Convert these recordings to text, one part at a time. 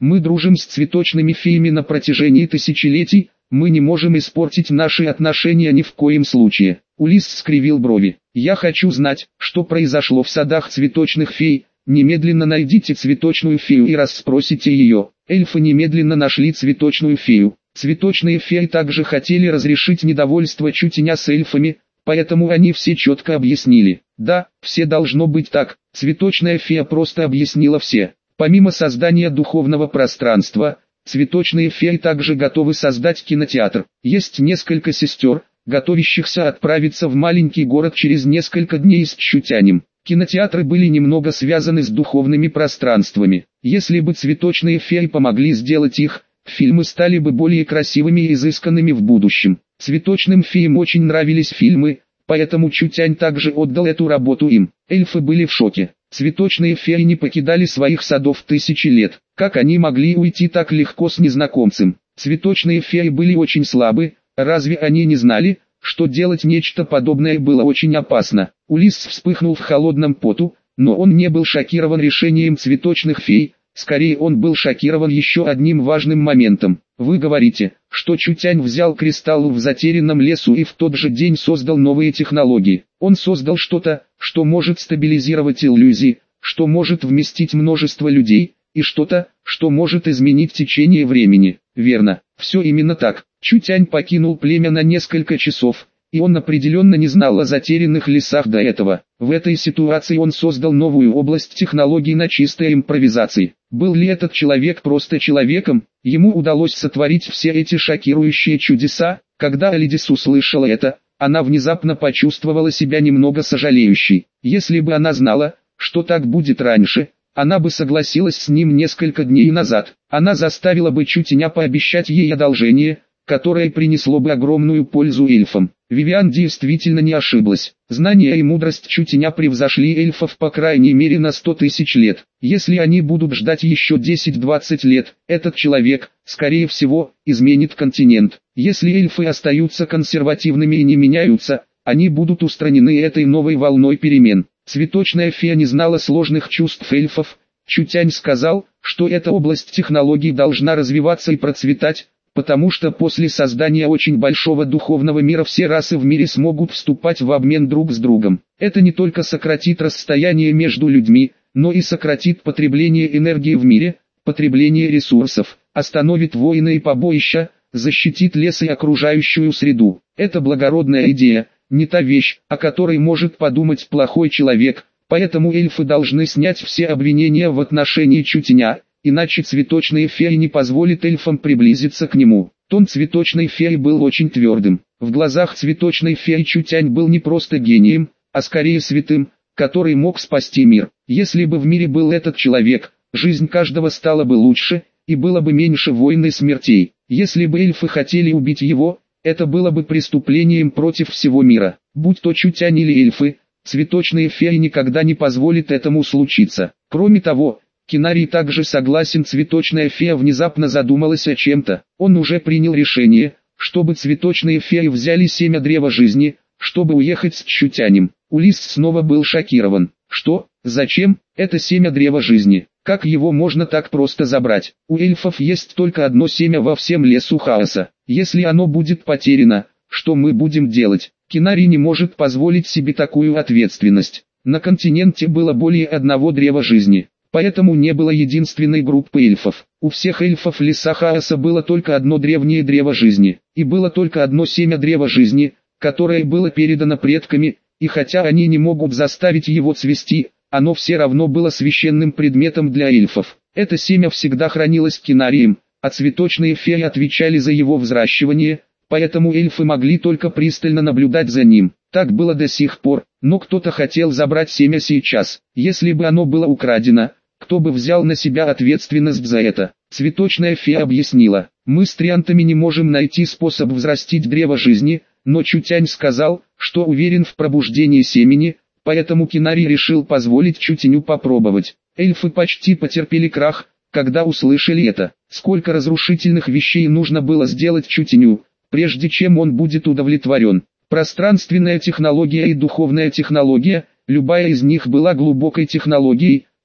Мы дружим с цветочными феями на протяжении тысячелетий, мы не можем испортить наши отношения ни в коем случае. Улисс скривил брови. Я хочу знать, что произошло в садах цветочных фей. Немедленно найдите цветочную фею и расспросите ее. Эльфы немедленно нашли цветочную фею. Цветочные феи также хотели разрешить недовольство Чутеня с эльфами, поэтому они все четко объяснили. Да, все должно быть так. Цветочная фея просто объяснила все. Помимо создания духовного пространства, цветочные феи также готовы создать кинотеатр. Есть несколько сестер, готовящихся отправиться в маленький город через несколько дней с Чутянем. Кинотеатры были немного связаны с духовными пространствами. Если бы цветочные феи помогли сделать их, фильмы стали бы более красивыми и изысканными в будущем. Цветочным феям очень нравились фильмы, поэтому Чутянь также отдал эту работу им. Эльфы были в шоке. Цветочные феи не покидали своих садов тысячи лет. Как они могли уйти так легко с незнакомцем? Цветочные феи были очень слабы, разве они не знали, что делать нечто подобное было очень опасно? Улисс вспыхнул в холодном поту, но он не был шокирован решением цветочных фей, скорее он был шокирован еще одним важным моментом. Вы говорите, что Чутянь взял кристалл в затерянном лесу и в тот же день создал новые технологии. Он создал что-то, что может стабилизировать иллюзии, что может вместить множество людей, и что-то, что может изменить течение времени. Верно, все именно так. Чутянь покинул племя на несколько часов, и он определенно не знал о затерянных лесах до этого. В этой ситуации он создал новую область технологий на чистой импровизации. Был ли этот человек просто человеком? Ему удалось сотворить все эти шокирующие чудеса. Когда Алидис услышала это, она внезапно почувствовала себя немного сожалеющей. Если бы она знала, что так будет раньше, она бы согласилась с ним несколько дней назад. Она заставила бы Чутеня пообещать ей одолжение, которое принесло бы огромную пользу эльфам. Вивиан действительно не ошиблась. Знания и мудрость Чутеня превзошли эльфов по крайней мере на 100 тысяч лет. Если они будут ждать еще 10-20 лет, этот человек, скорее всего, изменит континент. Если эльфы остаются консервативными и не меняются, они будут устранены этой новой волной перемен. Цветочная фея не знала сложных чувств эльфов. Чутянь сказал, что эта область технологий должна развиваться и процветать, потому что после создания очень большого духовного мира все расы в мире смогут вступать в обмен друг с другом. Это не только сократит расстояние между людьми, но и сократит потребление энергии в мире, потребление ресурсов, остановит войны и побоища, защитит лес и окружающую среду. Это благородная идея, не та вещь, о которой может подумать плохой человек, поэтому эльфы должны снять все обвинения в отношении Чутеня, иначе цветочная фея не позволит эльфам приблизиться к нему. Тон цветочной феи был очень твердым. В глазах цветочной феи Чутянь был не просто гением, а скорее святым, который мог спасти мир. Если бы в мире был этот человек, жизнь каждого стала бы лучше, и было бы меньше войн и смертей. Если бы эльфы хотели убить его, это было бы преступлением против всего мира. Будь то Чутянь или эльфы, цветочная фея никогда не позволит этому случиться. Кроме того, Кинарий также согласен. Цветочная фея внезапно задумалась о чем-то. Он уже принял решение, чтобы цветочные феи взяли семя древа жизни, чтобы уехать с Чутянем. Улисс снова был шокирован. Что? Зачем? Это семя древа жизни. Как его можно так просто забрать? У эльфов есть только одно семя во всем лесу хаоса. Если оно будет потеряно, что мы будем делать? Кинарий не может позволить себе такую ответственность. На континенте было более одного древа жизни, поэтому не было единственной группы эльфов. У всех эльфов леса хаоса было только одно древнее древо жизни, и было только одно семя древа жизни, которое было передано предками, и хотя они не могут заставить его цвести, оно все равно было священным предметом для эльфов. Это семя всегда хранилось Кинарием, а цветочные феи отвечали за его взращивание, поэтому эльфы могли только пристально наблюдать за ним. Так было до сих пор, но кто-то хотел забрать семя сейчас. Если бы оно было украдено, кто бы взял на себя ответственность за это? Цветочная фея объяснила: мы с триантами не можем найти способ взрастить древо жизни, но Чутянь сказал, что уверен в пробуждении семени, поэтому Кинарий решил позволить Чутеню попробовать. Эльфы почти потерпели крах, когда услышали это. Сколько разрушительных вещей нужно было сделать Чутеню, прежде чем он будет удовлетворен. Пространственная технология и духовная технология, любая из них была глубокой технологией,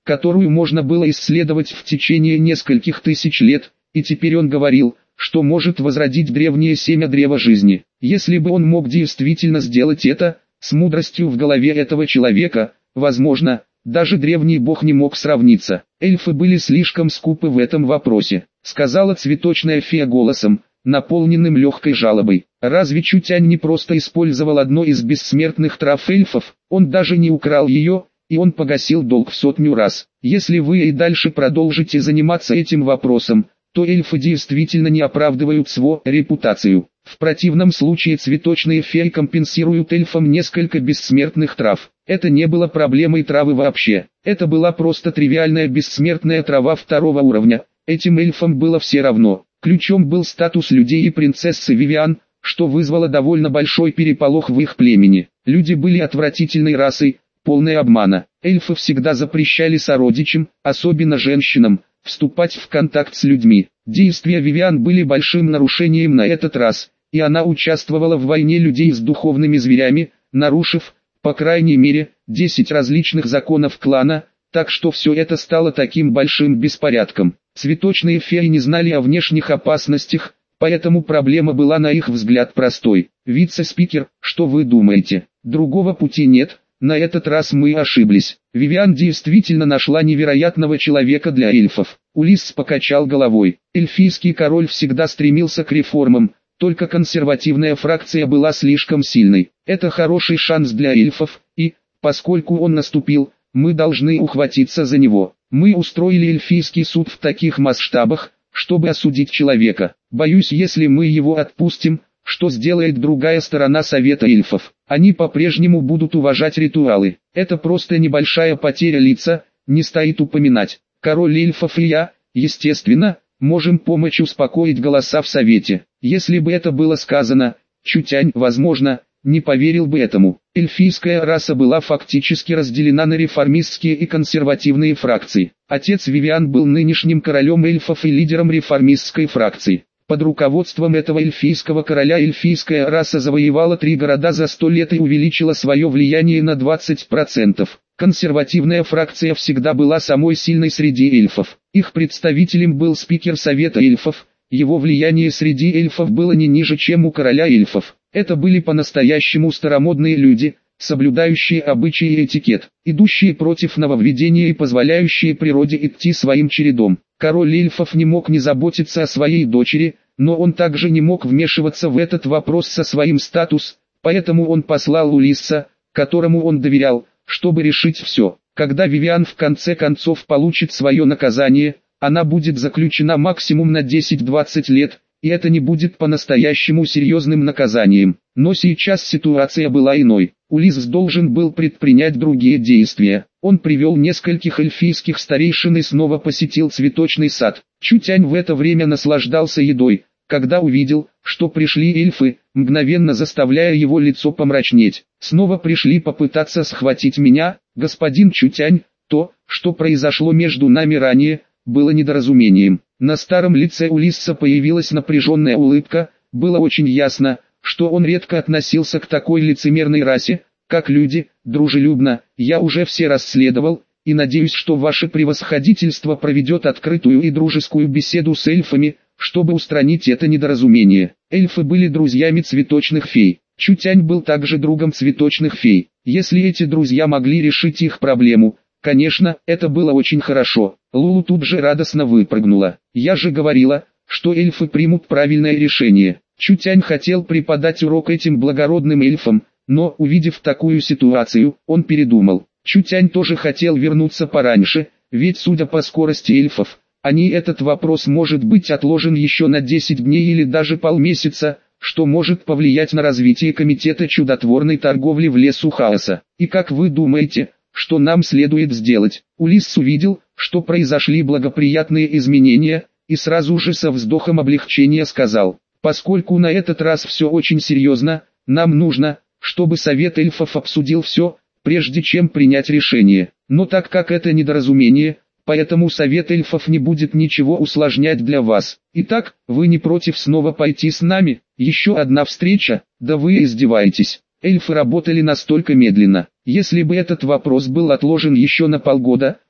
которую можно было исследовать в течение нескольких тысяч лет, и теперь он говорил, что может возродить древнее семя древа жизни. Если бы он мог действительно сделать это, с мудростью в голове этого человека, возможно, даже древний бог не мог сравниться. Эльфы были слишком скупы в этом вопросе, сказала цветочная фея голосом, наполненным легкой жалобой. Разве Чутянь не просто использовал одно из бессмертных трав эльфов, он даже не украл ее, и он погасил долг в 100 раз. Если вы и дальше продолжите заниматься этим вопросом, то эльфы действительно не оправдывают свою репутацию. В противном случае цветочные феи компенсируют эльфам несколько бессмертных трав. Это не было проблемой травы вообще. Это была просто тривиальная бессмертная трава 2-го уровня. Этим эльфам было все равно. Ключом был статус людей и принцессы Вивиан, что вызвало довольно большой переполох в их племени. Люди были отвратительной расой, полной обмана. Эльфы всегда запрещали сородичам, особенно женщинам, вступать в контакт с людьми. Действия Вивиан были большим нарушением на этот раз, и она участвовала в войне людей с духовными зверями, нарушив, по крайней мере, 10 различных законов клана, так что все это стало таким большим беспорядком. Цветочные феи не знали о внешних опасностях, поэтому проблема была на их взгляд простой. Вице-спикер, что вы думаете? Другого пути нет. На этот раз мы ошиблись. Вивиан действительно нашла невероятного человека для эльфов. Улисс покачал головой. Эльфийский король всегда стремился к реформам, только консервативная фракция была слишком сильной. Это хороший шанс для эльфов, и, поскольку он наступил, мы должны ухватиться за него. Мы устроили эльфийский суд в таких масштабах, чтобы осудить человека. Боюсь, если мы его отпустим, что сделает другая сторона Совета эльфов? Они по-прежнему будут уважать ритуалы. Это просто небольшая потеря лица, не стоит упоминать. Король эльфов и я, естественно, можем помочь успокоить голоса в Совете. Если бы это было сказано, Чутянь, возможно, не поверил бы этому. Эльфийская раса была фактически разделена на реформистские и консервативные фракции. Отец Вивиан был нынешним королем эльфов и лидером реформистской фракции. Под руководством этого эльфийского короля эльфийская раса завоевала 3 города за 100 лет и увеличила свое влияние на 20%. Консервативная фракция всегда была самой сильной среди эльфов. Их представителем был спикер Совета эльфов, его влияние среди эльфов было не ниже, чем у короля эльфов. Это были по-настоящему старомодные люди, соблюдающие обычаи и этикет, идущие против нововведения и позволяющие природе идти своим чередом. Король эльфов не мог не заботиться о своей дочери, но он также не мог вмешиваться в этот вопрос со своим статус, поэтому он послал Улисса, которому он доверял, чтобы решить все. Когда Вивиан в конце концов получит свое наказание, она будет заключена максимум на 10-20 лет, и это не будет по-настоящему серьезным наказанием. Но сейчас ситуация была иной. Улисс должен был предпринять другие действия. Он привел нескольких эльфийских старейшин и снова посетил цветочный сад. Чутянь в это время наслаждался едой, когда увидел, что пришли эльфы, мгновенно заставляя его лицо помрачнеть. Снова пришли попытаться схватить меня, господин Чутянь. То, что произошло между нами ранее, было недоразумением. На старом лице Улисса появилась напряженная улыбка, было очень ясно, что он редко относился к такой лицемерной расе, как люди, дружелюбно. Я уже все расследовал, и надеюсь, что ваше превосходительство проведет открытую и дружескую беседу с эльфами, чтобы устранить это недоразумение. Эльфы были друзьями цветочных фей. Чутянь был также другом цветочных фей. Если эти друзья могли решить их проблему, конечно, это было очень хорошо. Лулу тут же радостно выпрыгнула. Я же говорила, что эльфы примут правильное решение. Чутянь хотел преподать урок этим благородным эльфам, но, увидев такую ситуацию, он передумал. Чутянь тоже хотел вернуться пораньше, ведь судя по скорости эльфов, этот вопрос может быть отложен еще на 10 дней или даже полмесяца, что может повлиять на развитие комитета чудотворной торговли в лесу хаоса. И как вы думаете, что нам следует сделать? Улисс увидел, что произошли благоприятные изменения, и сразу же со вздохом облегчения сказал: поскольку на этот раз все очень серьезно, нам нужно, чтобы Совет эльфов обсудил все, прежде чем принять решение. Но так как это недоразумение, поэтому Совет эльфов не будет ничего усложнять для вас. Итак, вы не против снова пойти с нами? Еще одна встреча? Да вы издеваетесь. Эльфы работали настолько медленно. Если бы этот вопрос был отложен еще на полгода,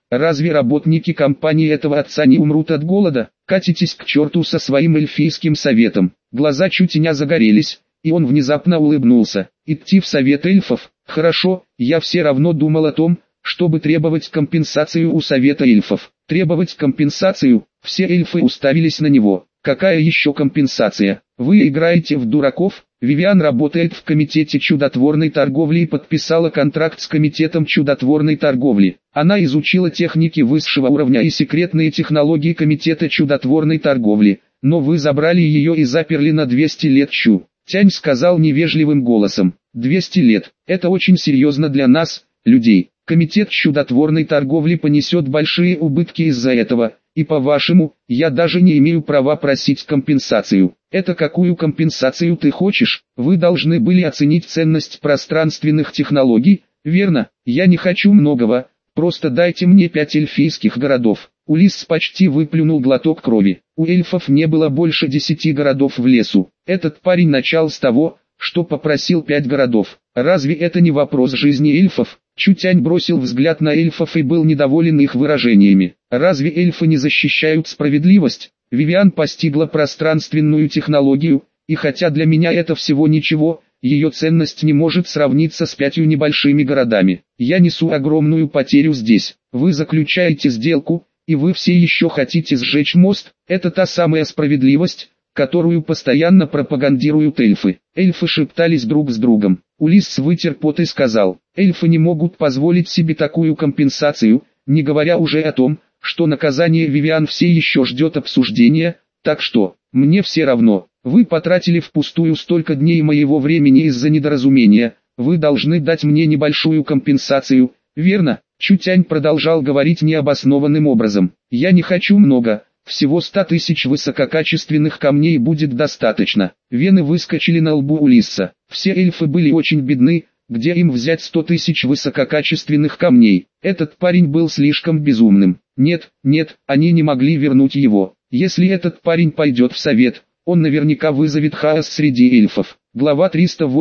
Разве работники компании этого отца не умрут от голода? Катитесь к черту со своим эльфийским советом. Глаза Чутеня загорелись, и он внезапно улыбнулся. Идти в совет эльфов? Хорошо, я все равно думал о том, чтобы требовать компенсацию у совета эльфов. Требовать компенсацию? Все эльфы уставились на него. Какая еще компенсация? Вы играете в дураков? Вивиан работает в комитете чудотворной торговли и подписала контракт с комитетом чудотворной торговли. Она изучила техники высшего уровня и секретные технологии комитета чудотворной торговли, но вы забрали ее и заперли на 200 лет. Тянь сказал невежливым голосом. 200 лет. Это очень серьезно для нас, людей. Комитет чудотворной торговли понесет большие убытки из-за этого, и по-вашему, я даже не имею права просить компенсацию. Это какую компенсацию ты хочешь? Вы должны были оценить ценность пространственных технологий, верно? Я не хочу многого, просто дайте мне 5 эльфийских городов. Улисс почти выплюнул глоток крови. У эльфов не было больше 10 городов в лесу. Этот парень начал с того, что попросил 5 городов. Разве это не вопрос жизни эльфов? Чутянь бросил взгляд на эльфов и был недоволен их выражениями. Разве эльфы не защищают справедливость? Вивиан постигла пространственную технологию, и хотя для меня это всего ничего, ее ценность не может сравниться с 5 небольшими городами. Я несу огромную потерю здесь. Вы заключаете сделку, и вы все еще хотите сжечь мост. Это та самая справедливость, которую постоянно пропагандируют эльфы. Эльфы шептались друг с другом. Улисс вытер пот и сказал, эльфы не могут позволить себе такую компенсацию, не говоря уже о том, что наказание Вивиан все еще ждет обсуждения, так что, мне все равно, вы потратили впустую столько дней моего времени из-за недоразумения, вы должны дать мне небольшую компенсацию, верно? Чутянь продолжал говорить необоснованным образом, я не хочу много. Всего 100 тысяч высококачественных камней будет достаточно. Вены выскочили на лбу Улисса. Все эльфы были очень бедны, где им взять 100 тысяч высококачественных камней. Этот парень был слишком безумным. Нет, они не могли вернуть его. Если этот парень пойдет в совет, он наверняка вызовет хаос среди эльфов. Глава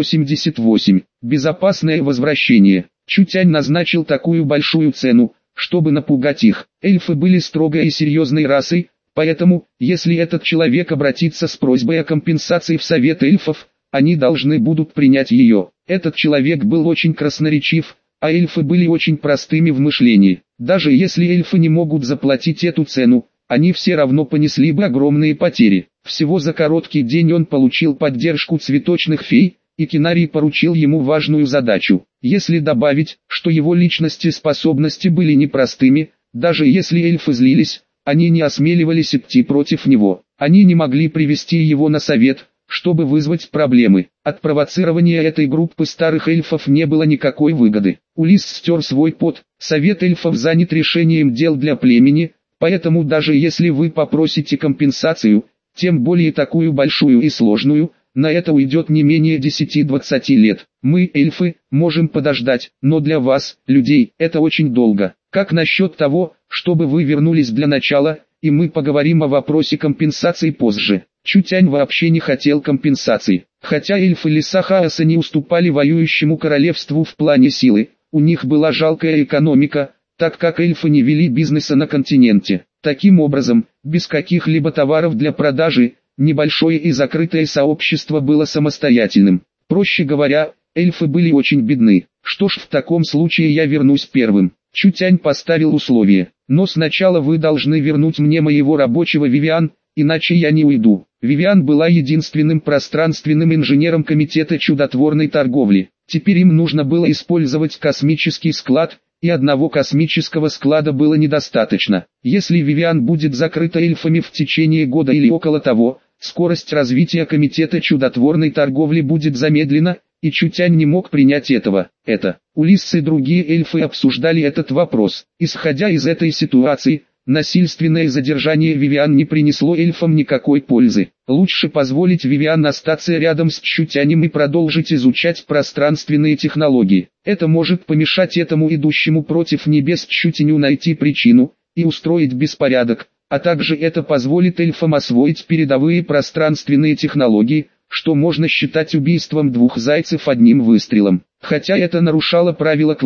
388. Безопасное возвращение. Чутянь назначил такую большую цену, чтобы напугать их. Эльфы были строгой и серьезной расой, поэтому, если этот человек обратится с просьбой о компенсации в совет эльфов, они должны будут принять ее. Этот человек был очень красноречив, а эльфы были очень простыми в мышлении. Даже если эльфы не могут заплатить эту цену, они все равно понесли бы огромные потери. Всего за короткий день он получил поддержку цветочных фей, и Кинарий поручил ему важную задачу. Если добавить, что его личности и способности были непростыми, даже если эльфы злились, они не осмеливались идти против него. Они не могли привести его на совет, чтобы вызвать проблемы. От провоцирования этой группы старых эльфов не было никакой выгоды. Улисс стер свой пот. Совет эльфов занят решением дел для племени, поэтому даже если вы попросите компенсацию, тем более такую большую и сложную, на это уйдет не менее 10-20 лет. Мы, эльфы, можем подождать, но для вас, людей, это очень долго. Как насчет того, чтобы вы вернулись для начала, и мы поговорим о вопросе компенсации позже. Чутянь вообще не хотел компенсаций. Хотя эльфы леса хаоса не уступали воюющему королевству в плане силы, у них была жалкая экономика, так как эльфы не вели бизнеса на континенте. Таким образом, без каких-либо товаров для продажи, небольшое и закрытое сообщество было самостоятельным. Проще говоря, эльфы были очень бедны. Что ж, в таком случае я вернусь первым. Чутянь поставил условие. Но сначала вы должны вернуть мне моего рабочего Вивиан, иначе я не уйду. Вивиан была единственным пространственным инженером комитета чудотворной торговли. Теперь им нужно было использовать космический склад, и одного космического склада было недостаточно. Если Вивиан будет закрыта эльфами в течение года или около того, скорость развития комитета чудотворной торговли будет замедлена, и Чутянь не мог принять этого. Улисс и другие эльфы обсуждали этот вопрос. Исходя из этой ситуации, насильственное задержание Вивиан не принесло эльфам никакой пользы. Лучше позволить Вивиан остаться рядом с Чутянем и продолжить изучать пространственные технологии. Это может помешать этому идущему против небес Чутяню найти причину и устроить беспорядок, а также это позволит эльфам освоить передовые пространственные технологии, что можно считать убийством двух зайцев одним выстрелом. Хотя это нарушало правила клана,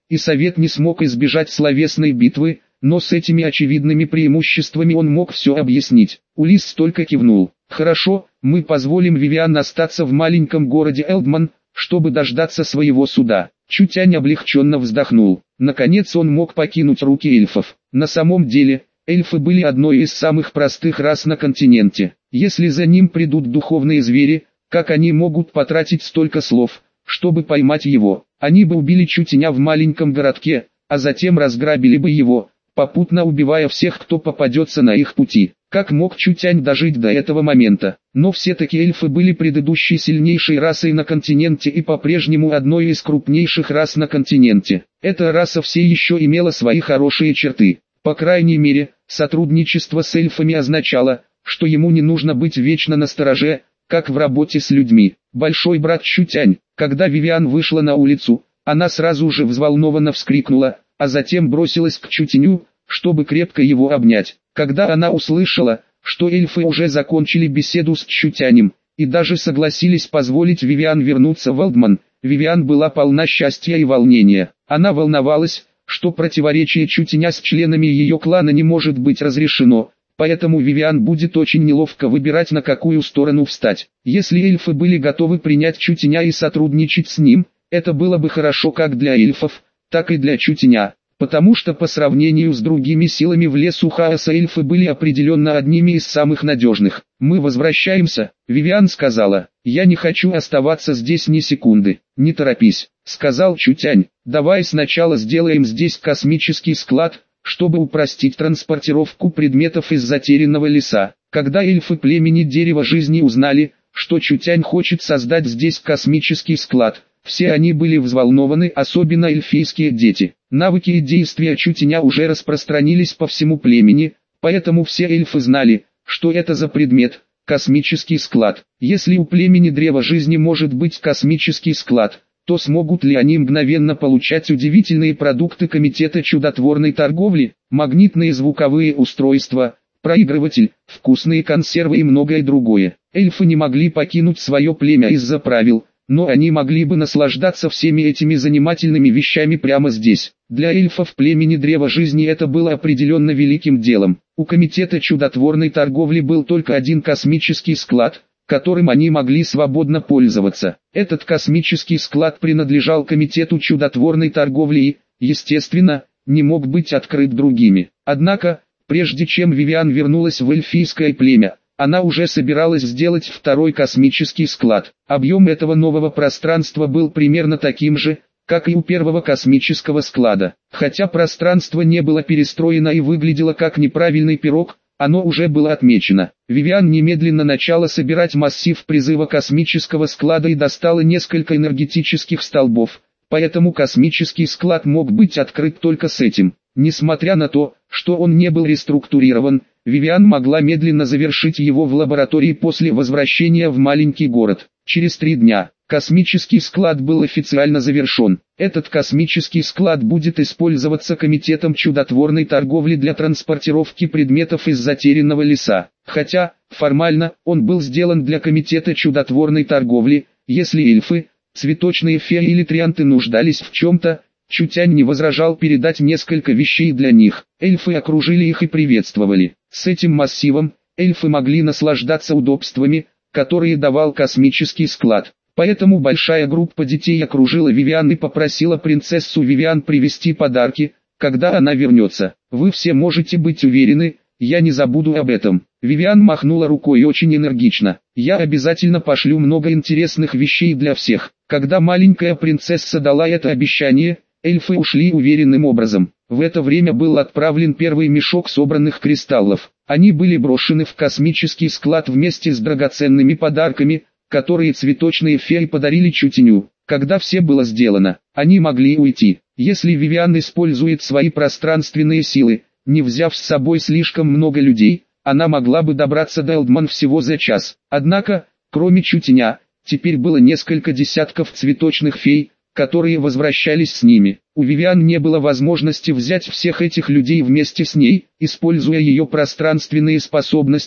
и совет не смог избежать словесной битвы, но с этими очевидными преимуществами он мог все объяснить. Улисс только кивнул. «Хорошо, мы позволим Вивиан остаться в маленьком городе Элдман, чтобы дождаться своего суда». Чутянь облегченно вздохнул. Наконец он мог покинуть руки эльфов. На самом деле, эльфы были одной из самых простых рас на континенте. Если за ним придут духовные звери, как они могут потратить столько слов, чтобы поймать его? Они бы убили Чутяня в маленьком городке, а затем разграбили бы его, попутно убивая всех, кто попадется на их пути. Как мог Чутянь дожить до этого момента? Но все-таки эльфы были предыдущей сильнейшей расой на континенте и по-прежнему одной из крупнейших рас на континенте. Эта раса все еще имела свои хорошие черты. По крайней мере, сотрудничество с эльфами означало, что ему не нужно быть вечно настороже, как в работе с людьми. Большой брат Чутянь. Когда Вивиан вышла на улицу, она сразу же взволнованно вскрикнула, а затем бросилась к Чутяню, чтобы крепко его обнять. Когда она услышала, что эльфы уже закончили беседу с Чутянем, и даже согласились позволить Вивиан вернуться в Элдман, Вивиан была полна счастья и волнения. Она волновалась, что противоречие Чутяня с членами ее клана не может быть разрешено, поэтому Вивиан будет очень неловко выбирать, на какую сторону встать. Если эльфы были готовы принять Чутяня и сотрудничать с ним, это было бы хорошо как для эльфов, так и для Чутяня. Потому что по сравнению с другими силами в лесу хаоса эльфы были определенно одними из самых надежных. «Мы возвращаемся», — Вивиан сказала. «Я не хочу оставаться здесь ни секунды». «Не торопись», — сказал Чутянь. «Давай сначала сделаем здесь космический склад, чтобы упростить транспортировку предметов из затерянного леса». Когда эльфы племени Дерева Жизни узнали, что Чутянь хочет создать здесь космический склад, все они были взволнованы, особенно эльфийские дети. Навыки и действия Чутяня уже распространились по всему племени, поэтому все эльфы знали, что это за предмет – космический склад. Если у племени Древа Жизни может быть космический склад, то смогут ли они мгновенно получать удивительные продукты Комитета чудотворной торговли, магнитные звуковые устройства, проигрыватель, вкусные консервы и многое другое? Эльфы не могли покинуть свое племя из-за правил, но они могли бы наслаждаться всеми этими занимательными вещами прямо здесь. Для эльфов племени Древа Жизни это было определенно великим делом. У Комитета чудотворной торговли был только один космический склад, которым они могли свободно пользоваться. Этот космический склад принадлежал Комитету чудотворной торговли и, естественно, не мог быть открыт другими. Однако, прежде чем Вивиан вернулась в эльфийское племя, она уже собиралась сделать второй космический склад. Объем этого нового пространства был примерно таким же, как и у первого космического склада. Хотя пространство не было перестроено и выглядело как неправильный пирог, оно уже было отмечено. Вивиан немедленно начала собирать массив призыва космического склада и достала несколько энергетических столбов, поэтому космический склад мог быть открыт только с этим. Несмотря на то, что он не был реструктурирован, Вивиан могла медленно завершить его в лаборатории после возвращения в маленький город. Через 3 дня космический склад был официально завершен. Этот космический склад будет использоваться Комитетом чудотворной торговли для транспортировки предметов из затерянного леса. Хотя, формально, он был сделан для Комитета чудотворной торговли, если эльфы, цветочные феи или трианты нуждались в чем-то, Чутянь не возражал передать несколько вещей для них. Эльфы окружили их и приветствовали. С этим массивом, эльфы могли наслаждаться удобствами, которые давал космический склад. Поэтому большая группа детей окружила Вивиан и попросила принцессу Вивиан привезти подарки, когда она вернется. «Вы все можете быть уверены, я не забуду об этом». Вивиан махнула рукой очень энергично. «Я обязательно пошлю много интересных вещей для всех». Когда маленькая принцесса дала это обещание, эльфы ушли уверенным образом. В это время был отправлен первый мешок собранных кристаллов. Они были брошены в космический склад вместе с драгоценными подарками, которые цветочные феи подарили Чутяню. Когда все было сделано, они могли уйти. Если Вивиан использует свои пространственные силы, не взяв с собой слишком много людей, она могла бы добраться до Элдман всего за час. Однако, кроме Чутяня, теперь было несколько десятков цветочных фей, которые возвращались с ними. У Вивиан не было возможности взять всех этих людей вместе с ней, используя ее пространственные способности,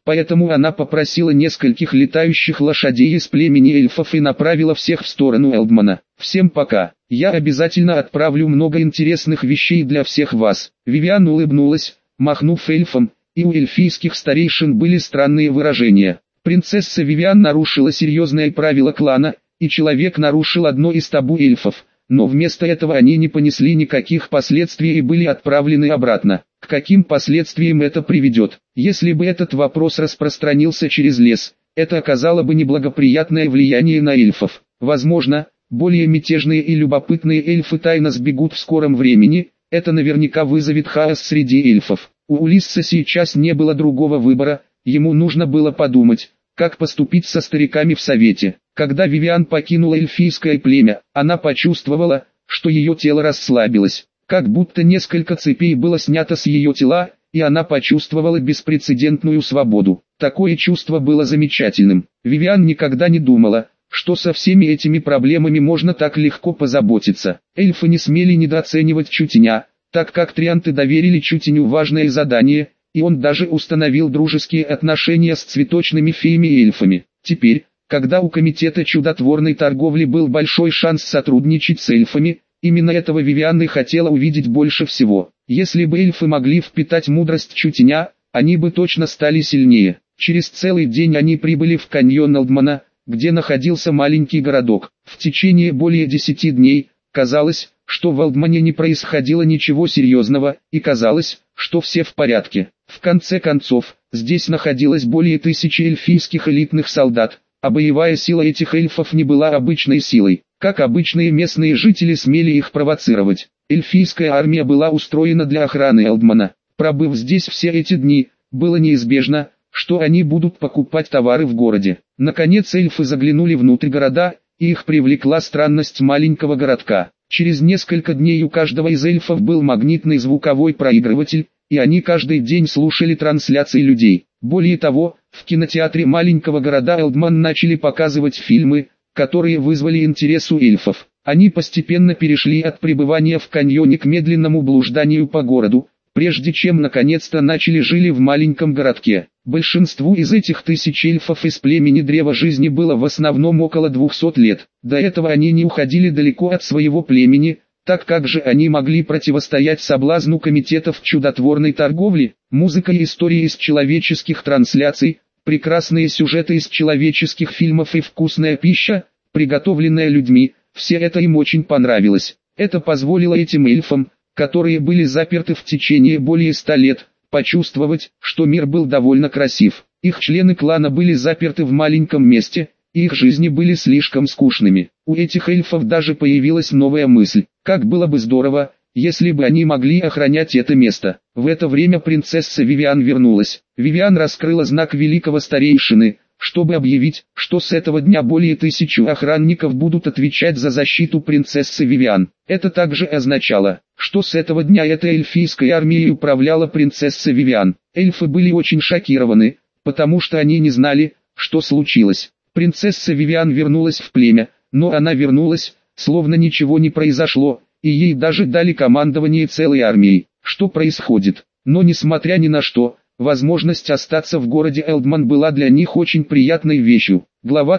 Поэтому она попросила нескольких летающих лошадей из племени эльфов и направила всех в сторону Элдмана. «Всем пока. Я обязательно отправлю много интересных вещей для всех вас». Вивиан улыбнулась, махнув эльфом, и у эльфийских старейшин были странные выражения. Принцесса Вивиан нарушила серьезное правило клана, и человек нарушил одно из табу эльфов, но вместо этого они не понесли никаких последствий и были отправлены обратно. К каким последствиям это приведет? Если бы этот вопрос распространился через лес, это оказало бы неблагоприятное влияние на эльфов. Возможно, более мятежные и любопытные эльфы тайно сбегут в скором времени, это наверняка вызовет хаос среди эльфов. У Улисса сейчас не было другого выбора, ему нужно было подумать, как поступить со стариками в совете. Когда Вивиан покинула эльфийское племя, она почувствовала, что ее тело расслабилось, как будто несколько цепей было снято с ее тела, и она почувствовала беспрецедентную свободу. Такое чувство было замечательным. Вивиан никогда не думала, что со всеми этими проблемами можно так легко позаботиться. Эльфы не смели недооценивать Чутеня, так как трианты доверили Чутеню важное задание, и он даже установил дружеские отношения с цветочными феями и эльфами. Теперь, когда у комитета чудотворной торговли был большой шанс сотрудничать с эльфами, именно этого Вивиан и хотела увидеть больше всего. Если бы эльфы могли впитать мудрость Чутеня, они бы точно стали сильнее. Через целый день они прибыли в каньон Элдмана, где находился маленький городок. В течение более 10 дней, казалось, что в Элдмане не происходило ничего серьезного, и казалось, что все в порядке. В конце концов, здесь находилось более 1000 эльфийских элитных солдат, а боевая сила этих эльфов не была обычной силой. Как обычные местные жители смели их провоцировать. Эльфийская армия была устроена для охраны Элдмана. Пробыв здесь все эти дни, было неизбежно, что они будут покупать товары в городе. Наконец эльфы заглянули внутрь города, и их привлекла странность маленького городка. Через несколько дней у каждого из эльфов был магнитный звуковой проигрыватель, и они каждый день слушали трансляции людей. Более того, в кинотеатре маленького города Элдман начали показывать фильмы, которые вызвали интерес у эльфов. Они постепенно перешли от пребывания в каньоне к медленному блужданию по городу, прежде чем наконец-то начали жили в маленьком городке. Большинству из этих 1000 эльфов из племени Древа Жизни было в основном около 200 лет. До этого они не уходили далеко от своего племени, так как же они могли противостоять соблазну комитетов чудотворной торговли, музыка и истории из человеческих трансляций, прекрасные сюжеты из человеческих фильмов и вкусная пища, приготовленная людьми, все это им очень понравилось. Это позволило этим эльфам, которые были заперты в течение более 100 лет, почувствовать, что мир был довольно красив. Их члены клана были заперты в маленьком месте, и их жизни были слишком скучными. У этих эльфов даже появилась новая мысль: как было бы здорово, если бы они могли охранять это место. В это время принцесса Вивиан вернулась. Вивиан раскрыла знак великого старейшины, чтобы объявить, что с этого дня более 1000 охранников будут отвечать за защиту принцессы Вивиан. Это также означало, что с этого дня этой эльфийской армией управляла принцесса Вивиан. Эльфы были очень шокированы, потому что они не знали, что случилось. Принцесса Вивиан вернулась в племя, но она вернулась, словно ничего не произошло, и ей даже дали командование целой армией. Что происходит? Но несмотря ни на что, возможность остаться в городе Элдман была для них очень приятной вещью. Глава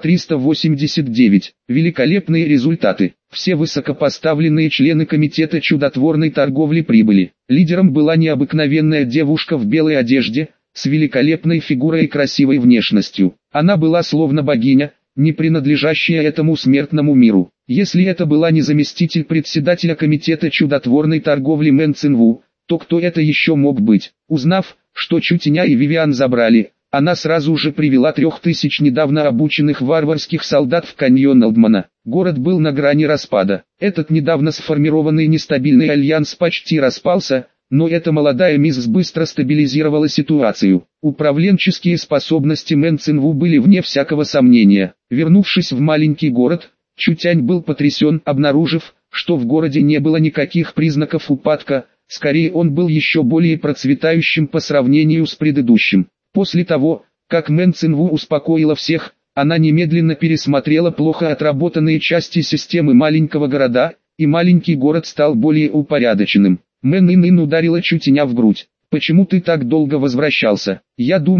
389. Великолепные результаты. Все высокопоставленные члены комитета чудотворной торговли прибыли. Лидером была необыкновенная девушка в белой одежде, с великолепной фигурой и красивой внешностью. Она была словно богиня, не принадлежащая этому смертному миру. Если это была не заместитель председателя комитета чудотворной торговли Мэн Цинву, то кто это еще мог быть? Узнав, что Чутеня и Вивиан забрали, она сразу же привела 3000 недавно обученных варварских солдат в каньон Элдмана. Город был на грани распада. Этот недавно сформированный нестабильный альянс почти распался, но эта молодая мисс быстро стабилизировала ситуацию. Управленческие способности Мэн Цинву были вне всякого сомнения. Вернувшись в маленький город, Чутянь был потрясен, обнаружив, что в городе не было никаких признаков упадка, скорее он был еще более процветающим по сравнению с предыдущим. После того, как Мэн Цинву успокоила всех, она немедленно пересмотрела плохо отработанные части системы маленького города, и маленький город стал более упорядоченным. Мэн Ин ударила Чутеня в грудь. «Почему ты так долго возвращался? Я думала,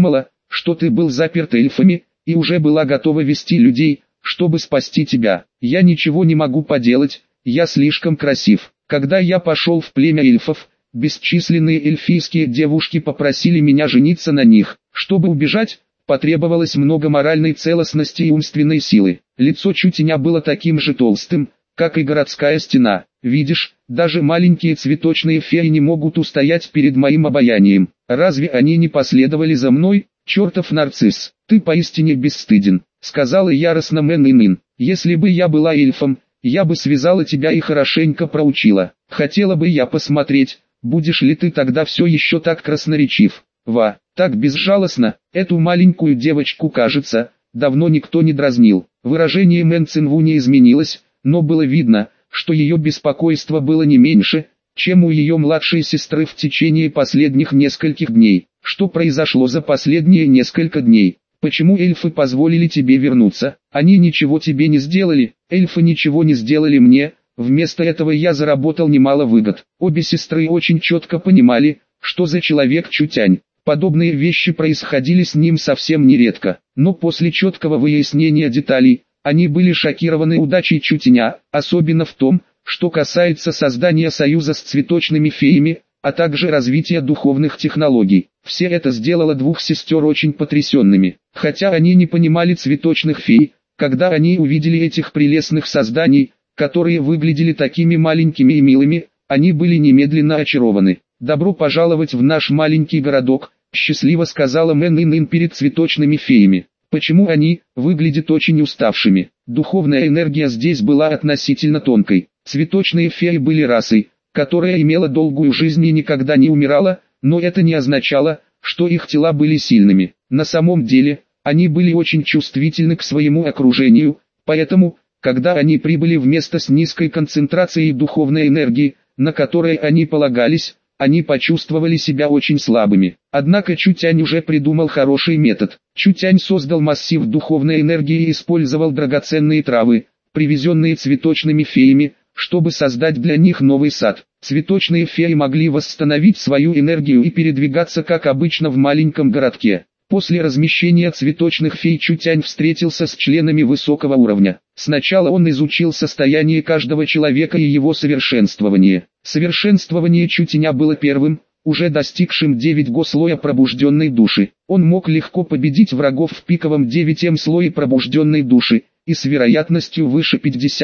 что ты был заперт эльфами, и уже была готова вести людей, чтобы спасти тебя. Я ничего не могу поделать, я слишком красив. Когда я пошел в племя эльфов, бесчисленные эльфийские девушки попросили меня жениться на них. Чтобы убежать, потребовалось много моральной целостности и умственной силы. Лицо Чутеня было таким же толстым, как и городская стена. Видишь, даже маленькие цветочные феи не могут устоять перед моим обаянием. Разве они не последовали за мной, чертов нарцисс? Ты поистине бесстыден, сказала яростно Мэн-Ин-Ин. Если бы я была эльфом, я бы связала тебя и хорошенько проучила. Хотела бы я посмотреть, будешь ли ты тогда все еще так красноречив. Ва, так безжалостно, эту маленькую девочку, кажется, давно никто не дразнил. Выражение Мэн Цинву не изменилось, но было видно, что ее беспокойство было не меньше, чем у ее младшей сестры в течение последних нескольких дней. Что произошло за последние несколько дней? Почему эльфы позволили тебе вернуться? Они ничего тебе не сделали, эльфы ничего не сделали мне, вместо этого я заработал немало выгод. Обе сестры очень четко понимали, что за человек Чутянь. Подобные вещи происходили с ним совсем нередко, но после четкого выяснения деталей, они были шокированы удачей Чутеня, особенно в том, что касается создания союза с цветочными феями, а также развития духовных технологий. Все это сделало двух сестер очень потрясенными. Хотя они не понимали цветочных фей, когда они увидели этих прелестных созданий, которые выглядели такими маленькими и милыми, они были немедленно очарованы. «Добро пожаловать в наш маленький городок», — счастливо сказала Мэн-Ин-Ин перед цветочными феями. Почему они выглядят очень уставшими? Духовная энергия здесь была относительно тонкой. Цветочные феи были расой, которая имела долгую жизнь и никогда не умирала, но это не означало, что их тела были сильными. На самом деле, они были очень чувствительны к своему окружению, поэтому, когда они прибыли в место с низкой концентрацией духовной энергии, на которой они полагались, они почувствовали себя очень слабыми. Однако Чутянь уже придумал хороший метод. Чутянь создал массив духовной энергии и использовал драгоценные травы, привезенные цветочными феями, чтобы создать для них новый сад. Цветочные феи могли восстановить свою энергию и передвигаться как обычно в маленьком городке. После размещения цветочных фей Чутянь встретился с членами высокого уровня. Сначала он изучил состояние каждого человека и его совершенствование. Совершенствование Чутеня было первым, уже достигшим 9 слоя пробужденной души. Он мог легко победить врагов в пиковом 9 слое пробужденной души, и с вероятностью выше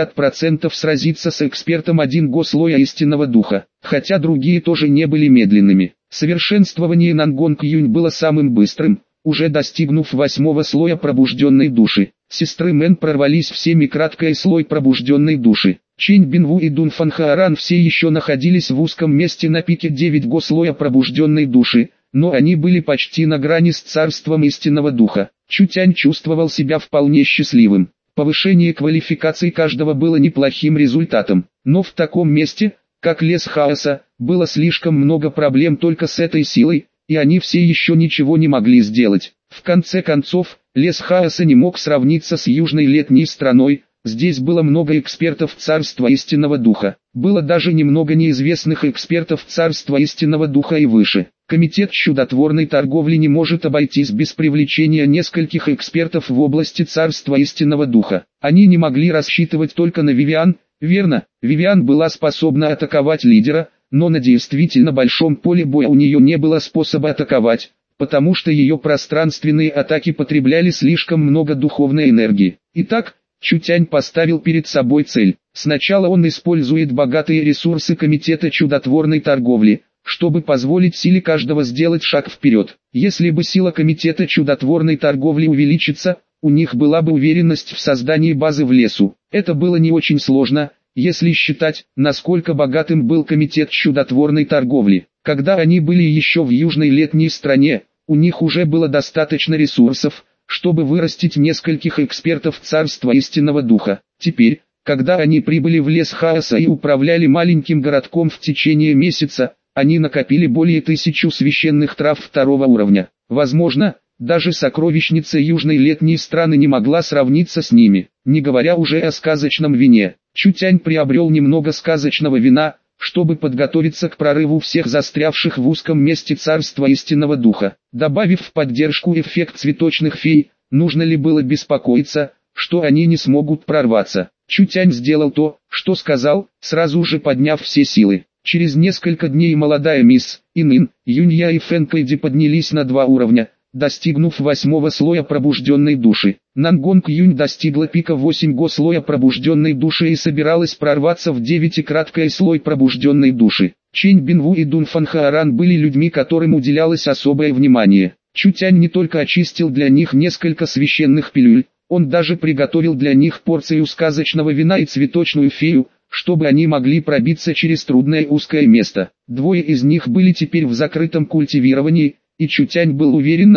50% сразиться с экспертом 1 слоя истинного духа, хотя другие тоже не были медленными. Совершенствование Нангонг Юнь было самым быстрым, уже достигнув 8 слоя пробужденной души. Сестры Мэн прорвались в 7-краткий слой пробужденной души. Чэнь Бинву и Дун Фанхааран все еще находились в узком месте на пике 9 слоя пробужденной души, но они были почти на грани с царством истинного духа. Чутянь чувствовал себя вполне счастливым. Повышение квалификации каждого было неплохим результатом, но в таком месте, как лес хаоса, было слишком много проблем только с этой силой, и они все еще ничего не могли сделать. В конце концов, лес хаоса не мог сравниться с южной летней страной, здесь было много экспертов царства истинного духа. Было даже немного неизвестных экспертов царства истинного духа и выше. Комитет чудотворной торговли не может обойтись без привлечения нескольких экспертов в области царства истинного духа. Они не могли рассчитывать только на Вивиан, верно, Вивиан была способна атаковать лидера, но на действительно большом поле боя у нее не было способа атаковать, потому что ее пространственные атаки потребляли слишком много духовной энергии. Итак, Чутянь поставил перед собой цель. Сначала он использует богатые ресурсы Комитета чудотворной торговли, чтобы позволить силе каждого сделать шаг вперед. Если бы сила Комитета чудотворной торговли увеличится, у них была бы уверенность в создании базы в лесу. Это было не очень сложно, если считать, насколько богатым был Комитет чудотворной торговли. Когда они были еще в южной летней стране, у них уже было достаточно ресурсов, чтобы вырастить нескольких экспертов царства истинного духа. Теперь, когда они прибыли в лес хаоса и управляли маленьким городком в течение месяца, они накопили более 1000 священных трав 2 уровня. Возможно, даже сокровищница южной летней страны не могла сравниться с ними, не говоря уже о сказочном вине. Чутянь приобрел немного сказочного вина, чтобы подготовиться к прорыву всех застрявших в узком месте царства истинного духа. Добавив в поддержку эффект цветочных фей, нужно ли было беспокоиться, что они не смогут прорваться. Чутянь сделал то, что сказал, сразу же подняв все силы. Через несколько дней молодая мисс Инин, Юнья и Фэнкэйди поднялись на 2 уровня, достигнув 8-го слоя пробужденной души. Нангонг Юнь достигла пика 8-го слоя пробужденной души и собиралась прорваться в 9-краткий слой пробужденной души. Чэнь Бинву и Дун Фанхааран были людьми, которым уделялось особое внимание. Чутянь не только очистил для них несколько священных пилюль, он даже приготовил для них порцию сказочного вина и цветочную фею, чтобы они могли пробиться через трудное узкое место. 2 из них были теперь в закрытом культивировании, и Чутянь был уверен на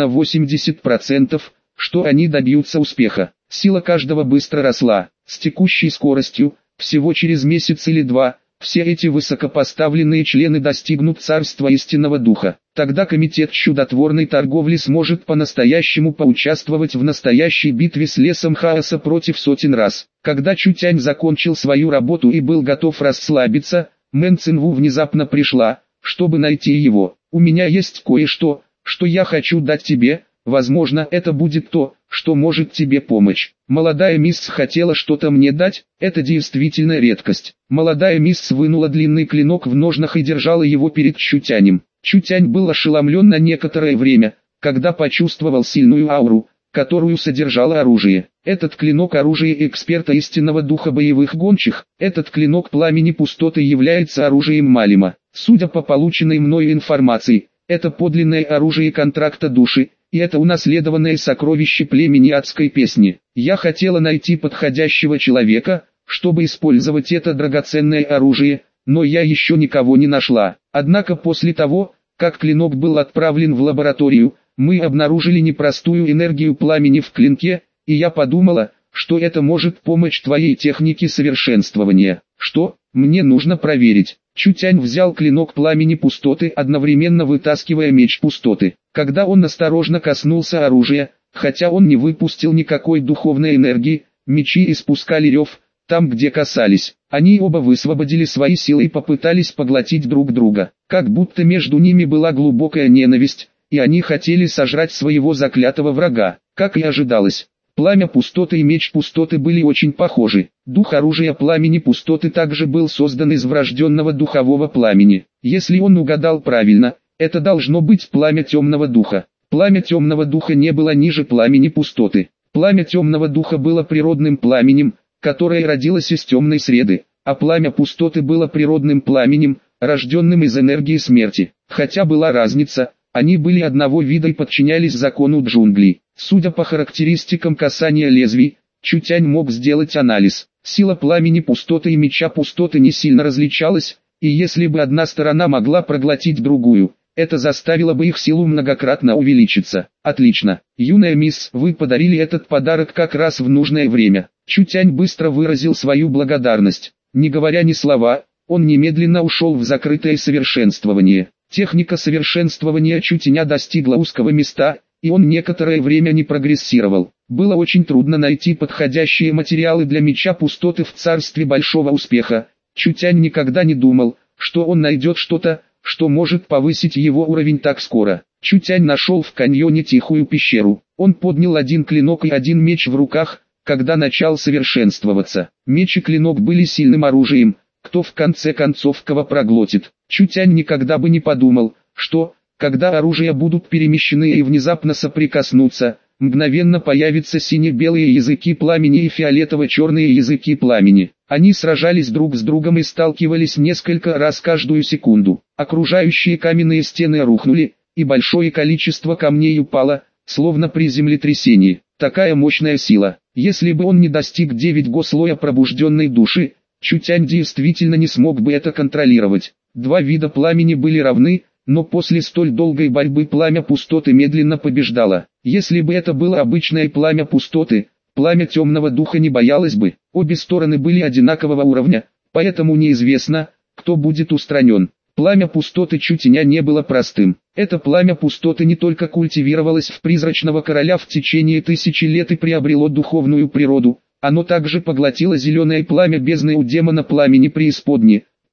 80%, что они добьются успеха. Сила каждого быстро росла, с текущей скоростью, всего через месяц или 2, все эти высокопоставленные члены достигнут царства истинного духа. Тогда комитет чудотворной торговли сможет по-настоящему поучаствовать в настоящей битве с лесом хаоса против сотен раз. Когда Чутянь закончил свою работу и был готов расслабиться, Мэн Цинву внезапно пришла, чтобы найти его. «У меня есть кое-что, что я хочу дать тебе, возможно, это будет то, что может тебе помочь». Молодая мисс хотела что-то мне дать, это действительно редкость. Молодая мисс вынула длинный клинок в ножнах и держала его перед Чутянем. Чутянь был ошеломлен на некоторое время, когда почувствовал сильную ауру, которую содержало оружие. Этот клинок — оружие эксперта истинного духа боевых гончих, этот клинок пламени пустоты является оружием Малима. Судя по полученной мною информации, это подлинное оружие контракта души, и это унаследованное сокровище племени адской песни. Я хотела найти подходящего человека, чтобы использовать это драгоценное оружие, но я еще никого не нашла. Однако после того, как клинок был отправлен в лабораторию, мы обнаружили непростую энергию пламени в клинке, и я подумала, что это может помочь твоей технике совершенствования. Что, мне нужно проверить. Чутянь взял клинок пламени пустоты, одновременно вытаскивая меч пустоты. Когда он осторожно коснулся оружия, хотя он не выпустил никакой духовной энергии, мечи испускали рев, там где касались. Они оба высвободили свои силы и попытались поглотить друг друга. Как будто между ними была глубокая ненависть, и они хотели сожрать своего заклятого врага. Как и ожидалось, пламя пустоты и меч пустоты были очень похожи. Дух оружия пламени пустоты также был создан из врожденного духового пламени. Если он угадал правильно, это должно быть пламя темного духа. Пламя темного духа не было ниже пламени пустоты. Пламя темного духа было природным пламенем, которое родилось из темной среды, а пламя пустоты было природным пламенем, рожденным из энергии смерти. Хотя была разница, они были одного вида и подчинялись закону джунглей. Судя по характеристикам касания лезвий, Чутянь мог сделать анализ. Сила пламени пустоты и меча пустоты не сильно различалась, и если бы одна сторона могла проглотить другую, это заставило бы их силу многократно увеличиться. Отлично. Юная мисс, вы подарили этот подарок как раз в нужное время. Чутянь быстро выразил свою благодарность. Не говоря ни слова, он немедленно ушел в закрытое совершенствование. Техника совершенствования Чутяня достигла узкого места, и он некоторое время не прогрессировал. Было очень трудно найти подходящие материалы для меча пустоты в царстве большого успеха. Чутянь никогда не думал, что он найдет что-то, что может повысить его уровень так скоро. Чутянь нашел в каньоне тихую пещеру. Он поднял один клинок и один меч в руках, когда начал совершенствоваться. Меч и клинок были сильным оружием, кто в конце концов кого проглотит. Чутянь никогда бы не подумал, что, когда оружия будут перемещены и внезапно соприкоснутся, мгновенно появятся сине-белые языки пламени и фиолетово-черные языки пламени. Они сражались друг с другом и сталкивались несколько раз каждую секунду. Окружающие каменные стены рухнули, и большое количество камней упало, словно при землетрясении. Такая мощная сила. Если бы он не достиг 9-го слоя пробужденной души, Чутянь действительно не смог бы это контролировать. Два вида пламени были равны, но после столь долгой борьбы пламя пустоты медленно побеждало. Если бы это было обычное пламя пустоты, пламя темного духа не боялось бы. Обе стороны были одинакового уровня, поэтому неизвестно, кто будет устранен. Пламя пустоты Чутяня не было простым. Это пламя пустоты не только культивировалось в призрачного короля в течение 1000 лет и приобрело духовную природу, оно также поглотило зеленое пламя бездны у демона пламени преисподни,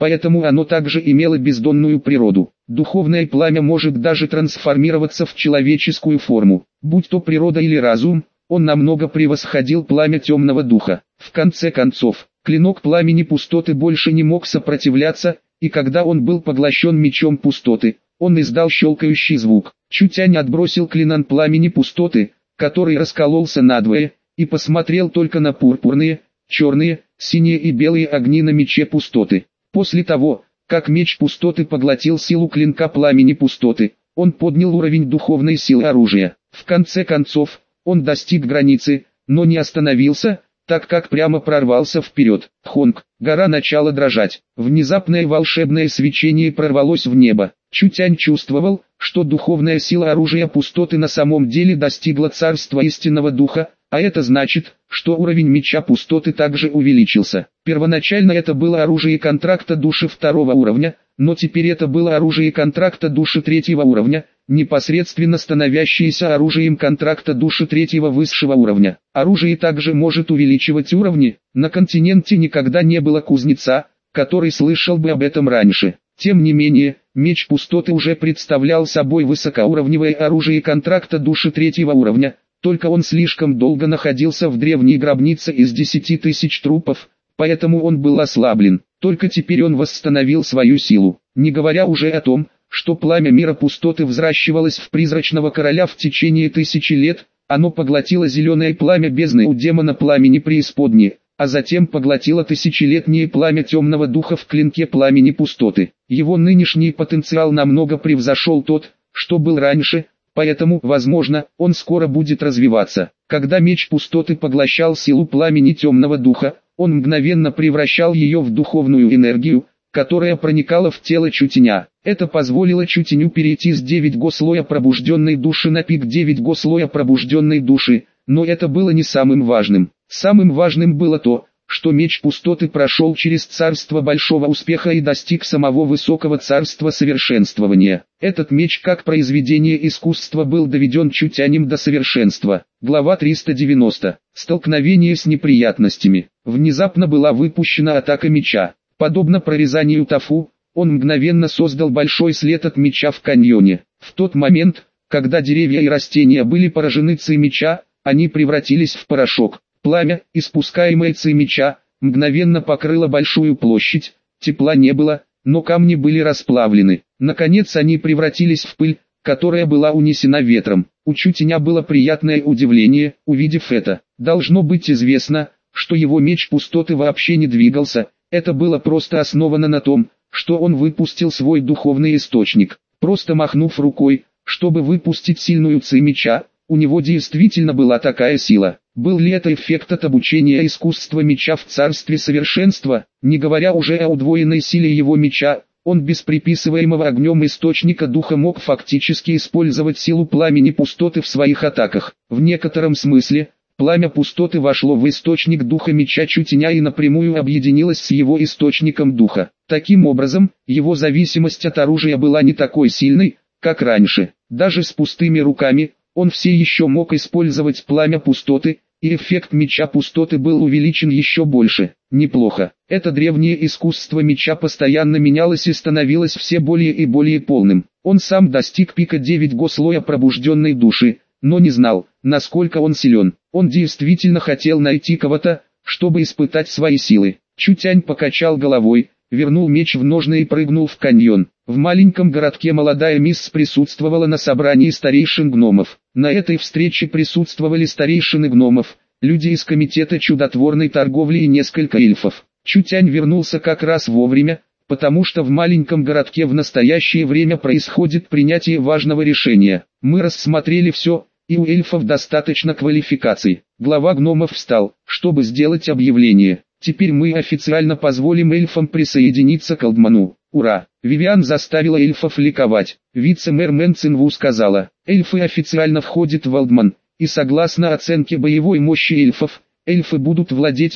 поэтому оно также имело бездонную природу. Духовное пламя может даже трансформироваться в человеческую форму, будь то природа или разум, он намного превосходил пламя темного духа. В конце концов, клинок пламени пустоты больше не мог сопротивляться, и когда он был поглощен мечом пустоты, он издал щелкающий звук. Чутянь отбросил клинок пламени пустоты, который раскололся надвое, и посмотрел только на пурпурные, черные, синие и белые огни на мече пустоты. После того, как меч пустоты поглотил силу клинка пламени пустоты, он поднял уровень духовной силы оружия. В конце концов, он достиг границы, но не остановился, так как прямо прорвался вперед. Хонг, гора начала дрожать. Внезапное волшебное свечение прорвалось в небо. Чутянь чувствовал, что духовная сила оружия пустоты на самом деле достигла царства истинного духа, а это значит, что уровень меча пустоты также увеличился. Первоначально это было оружие контракта души второго уровня, но теперь это было оружие контракта души третьего уровня, непосредственно становящееся оружием контракта души третьего высшего уровня. Оружие также может увеличивать уровни. На континенте никогда не было кузнеца, который слышал бы об этом раньше. Тем не менее, меч пустоты уже представлял собой высокоуровневое оружие контракта души третьего уровня, только он слишком долго находился в древней гробнице из 10 тысяч трупов, поэтому он был ослаблен. Только теперь он восстановил свою силу, не говоря уже о том, что пламя мира пустоты взращивалось в призрачного короля в течение 1000 лет, оно поглотило зеленое пламя бездны у демона пламени преисподней, а затем поглотило тысячелетнее пламя темного духа в клинке пламени пустоты. Его нынешний потенциал намного превзошел тот, что был раньше, поэтому, возможно, он скоро будет развиваться. Когда меч пустоты поглощал силу пламени темного духа, он мгновенно превращал ее в духовную энергию, которая проникала в тело Чутяня. Это позволило Чутяню перейти с 9 слоя пробужденной души на пик 9 слоя пробужденной души, но это было не самым важным. Самым важным было то, что меч пустоты прошел через царство большого успеха и достиг самого высокого царства совершенствования. Этот меч как произведение искусства был доведен Чутянем до совершенства. Глава 390. Столкновение с неприятностями. Внезапно была выпущена атака меча. Подобно прорезанию тофу, он мгновенно создал большой след от меча в каньоне. В тот момент, когда деревья и растения были поражены ци меча, они превратились в порошок. Пламя, испускаемое ци меча, мгновенно покрыло большую площадь, тепла не было, но камни были расплавлены. Наконец они превратились в пыль, которая была унесена ветром. У Чутяня было приятное удивление, увидев это. Должно быть известно, что его меч пустоты вообще не двигался, это было просто основано на том, что он выпустил свой духовный источник. Просто махнув рукой, чтобы выпустить сильную ци меча, у него действительно была такая сила. Был ли это эффект от обучения искусства меча в царстве совершенства, не говоря уже о удвоенной силе его меча, он без приписываемого огнем источника духа мог фактически использовать силу пламени пустоты в своих атаках. В некотором смысле, пламя пустоты вошло в источник духа меча Чутяня и напрямую объединилось с его источником духа. Таким образом, его зависимость от оружия была не такой сильной, как раньше. Даже с пустыми руками, он все еще мог использовать пламя пустоты, и эффект меча пустоты был увеличен еще больше. Неплохо. Это древнее искусство меча постоянно менялось и становилось все более и более полным. Он сам достиг пика 9 слоя пробужденной души, но не знал, насколько он силен. Он действительно хотел найти кого-то, чтобы испытать свои силы. Чутянь покачал головой, вернул меч в ножны и прыгнул в каньон. В маленьком городке молодая мисс присутствовала на собрании старейшин гномов. На этой встрече присутствовали старейшины гномов, люди из комитета чудотворной торговли и несколько эльфов. Чутянь вернулся как раз вовремя, потому что в маленьком городке в настоящее время происходит принятие важного решения. Мы рассмотрели все, и у эльфов достаточно квалификаций. Глава гномов встал, чтобы сделать объявление. Теперь мы официально позволим эльфам присоединиться к Олдману. Ура! Вивиан заставила эльфов ликовать. Вице-мэр Мэн Цинву сказала, эльфы официально входят в Олдман, и согласно оценке боевой мощи эльфов, эльфы будут владеть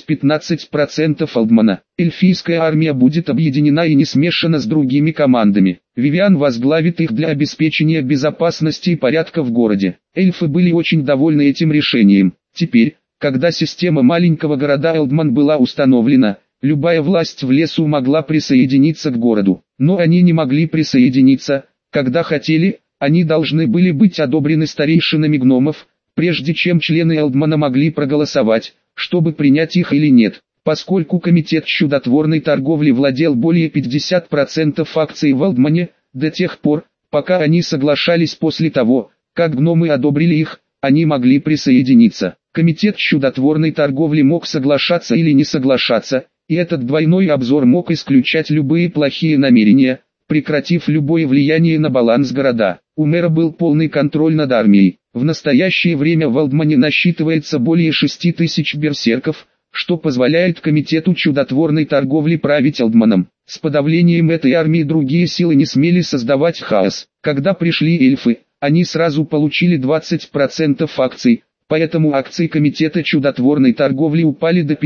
15% Олдмана. Эльфийская армия будет объединена и не смешана с другими командами. Вивиан возглавит их для обеспечения безопасности и порядка в городе. Эльфы были очень довольны этим решением. Теперь, когда система маленького города Элдман была установлена, любая власть в лесу могла присоединиться к городу. Но они не могли присоединиться, когда хотели, они должны были быть одобрены старейшинами гномов, прежде чем члены Олдмана могли проголосовать, чтобы принять их или нет. Поскольку комитет чудотворной торговли владел более 50% акций в Олдмане, до тех пор, пока они соглашались после того, как гномы одобрили их, они могли присоединиться. Комитет чудотворной торговли мог соглашаться или не соглашаться, и этот двойной обзор мог исключать любые плохие намерения, прекратив любое влияние на баланс города. У мэра был полный контроль над армией. В настоящее время в Олдмане насчитывается более 6000 берсерков, что позволяет комитету чудотворной торговли править Олдманом. С подавлением этой армии другие силы не смели создавать хаос. Когда пришли эльфы, они сразу получили 20% акций, поэтому акции комитета чудотворной торговли упали до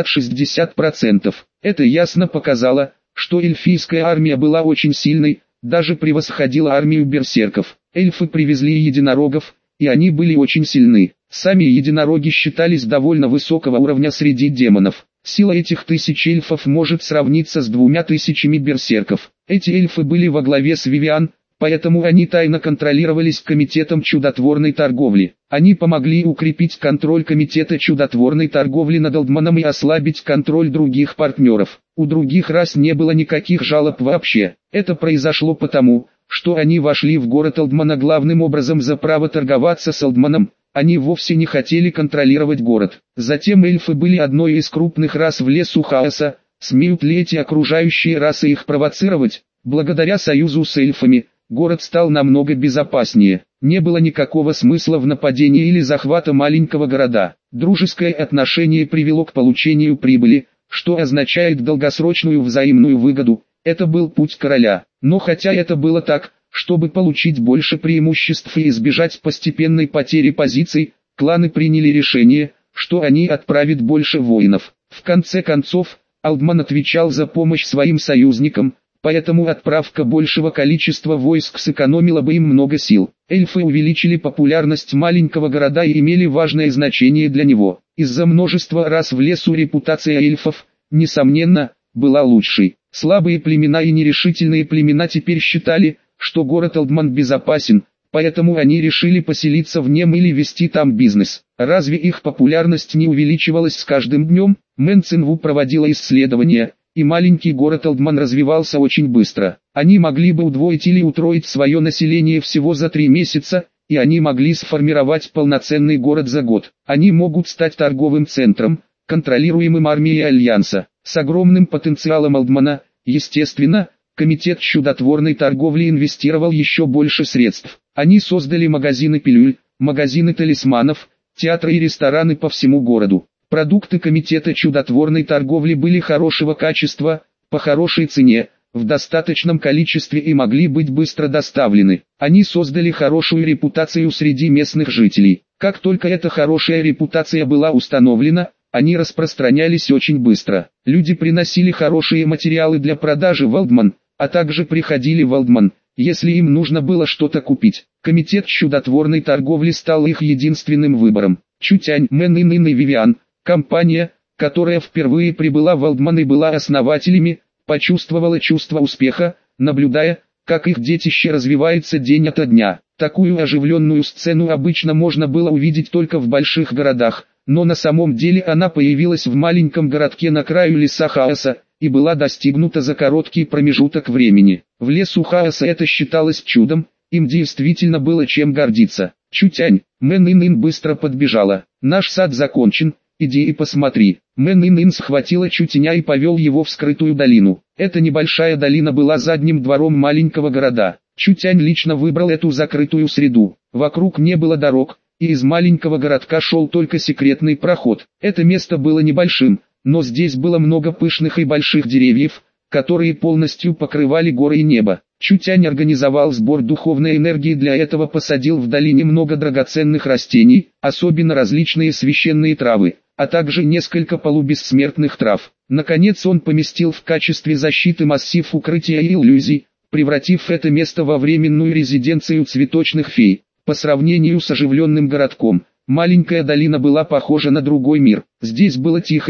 50-60%. Это ясно показало, что эльфийская армия была очень сильной, даже превосходила армию берсерков. Эльфы привезли единорогов, и они были очень сильны. Сами единороги считались довольно высокого уровня среди демонов. Сила этих 1000 эльфов может сравниться с 2000 берсерков. Эти эльфы были во главе с Вивиан, поэтому они тайно контролировались комитетом чудотворной торговли. Они помогли укрепить контроль комитета чудотворной торговли над Олдманом и ослабить контроль других партнеров. У других рас не было никаких жалоб вообще. Это произошло потому, что они вошли в город Олдмана главным образом за право торговаться с Олдманом. Они вовсе не хотели контролировать город. Затем эльфы были одной из крупных рас в лесу хаоса. Смеют ли эти окружающие расы их провоцировать? Благодаря союзу с эльфами, город стал намного безопаснее. Не было никакого смысла в нападении или захвата маленького города. Дружеское отношение привело к получению прибыли, что означает долгосрочную взаимную выгоду. Это был путь короля. Но хотя это было так, чтобы получить больше преимуществ и избежать постепенной потери позиций, кланы приняли решение, что они отправят больше воинов. В конце концов, Олдман отвечал за помощь своим союзникам, поэтому отправка большего количества войск сэкономила бы им много сил. Эльфы увеличили популярность маленького города и имели важное значение для него. Из-за множества рас в лесу репутация эльфов, несомненно, была лучшей. Слабые племена и нерешительные племена теперь считали, что город Олдман безопасен, поэтому они решили поселиться в нем или вести там бизнес. Разве их популярность не увеличивалась с каждым днем? Мэн Цинву проводила исследования, и маленький город Олдман развивался очень быстро. Они могли бы удвоить или утроить свое население всего за 3 месяца, и они могли сформировать полноценный город за год. Они могут стать торговым центром, контролируемым армией Альянса. С огромным потенциалом Олдмана, естественно, комитет чудотворной торговли инвестировал еще больше средств. Они создали магазины пилюль, магазины талисманов, театры и рестораны по всему городу. Продукты комитета чудотворной торговли были хорошего качества, по хорошей цене, в достаточном количестве и могли быть быстро доставлены. Они создали хорошую репутацию среди местных жителей. Как только эта хорошая репутация была установлена, они распространялись очень быстро. Люди приносили хорошие материалы для продажи в Олдман, а также приходили в Олдман, если им нужно было что-то купить. Комитет чудотворной торговли стал их единственным выбором. Чутянь, Мэн Ин и Вивиан, компания, которая впервые прибыла в Олдман и была основателями, почувствовала чувство успеха, наблюдая, как их детище развивается день ото дня. Такую оживленную сцену обычно можно было увидеть только в больших городах, но на самом деле она появилась в маленьком городке на краю леса хаоса, и была достигнута за короткий промежуток времени. В лесу хаоса это считалось чудом, им действительно было чем гордиться. Чутянь, Мэн Ин быстро подбежала. «Наш сад закончен, иди и посмотри». Мэн Ин схватила Чутяня и повел его в скрытую долину. Эта небольшая долина была задним двором маленького города. Чутянь лично выбрал эту закрытую среду. Вокруг не было дорог, и из маленького городка шел только секретный проход. Это место было небольшим, но здесь было много пышных и больших деревьев, которые полностью покрывали горы и небо. Чутянь организовал сбор духовной энергии, для этого посадил в долине много драгоценных растений, особенно различные священные травы, а также несколько полубессмертных трав. Наконец он поместил в качестве защиты массив укрытия и иллюзий, превратив это место во временную резиденцию цветочных фей. По сравнению с оживленным городком, маленькая долина была похожа на другой мир. Здесь было тихое,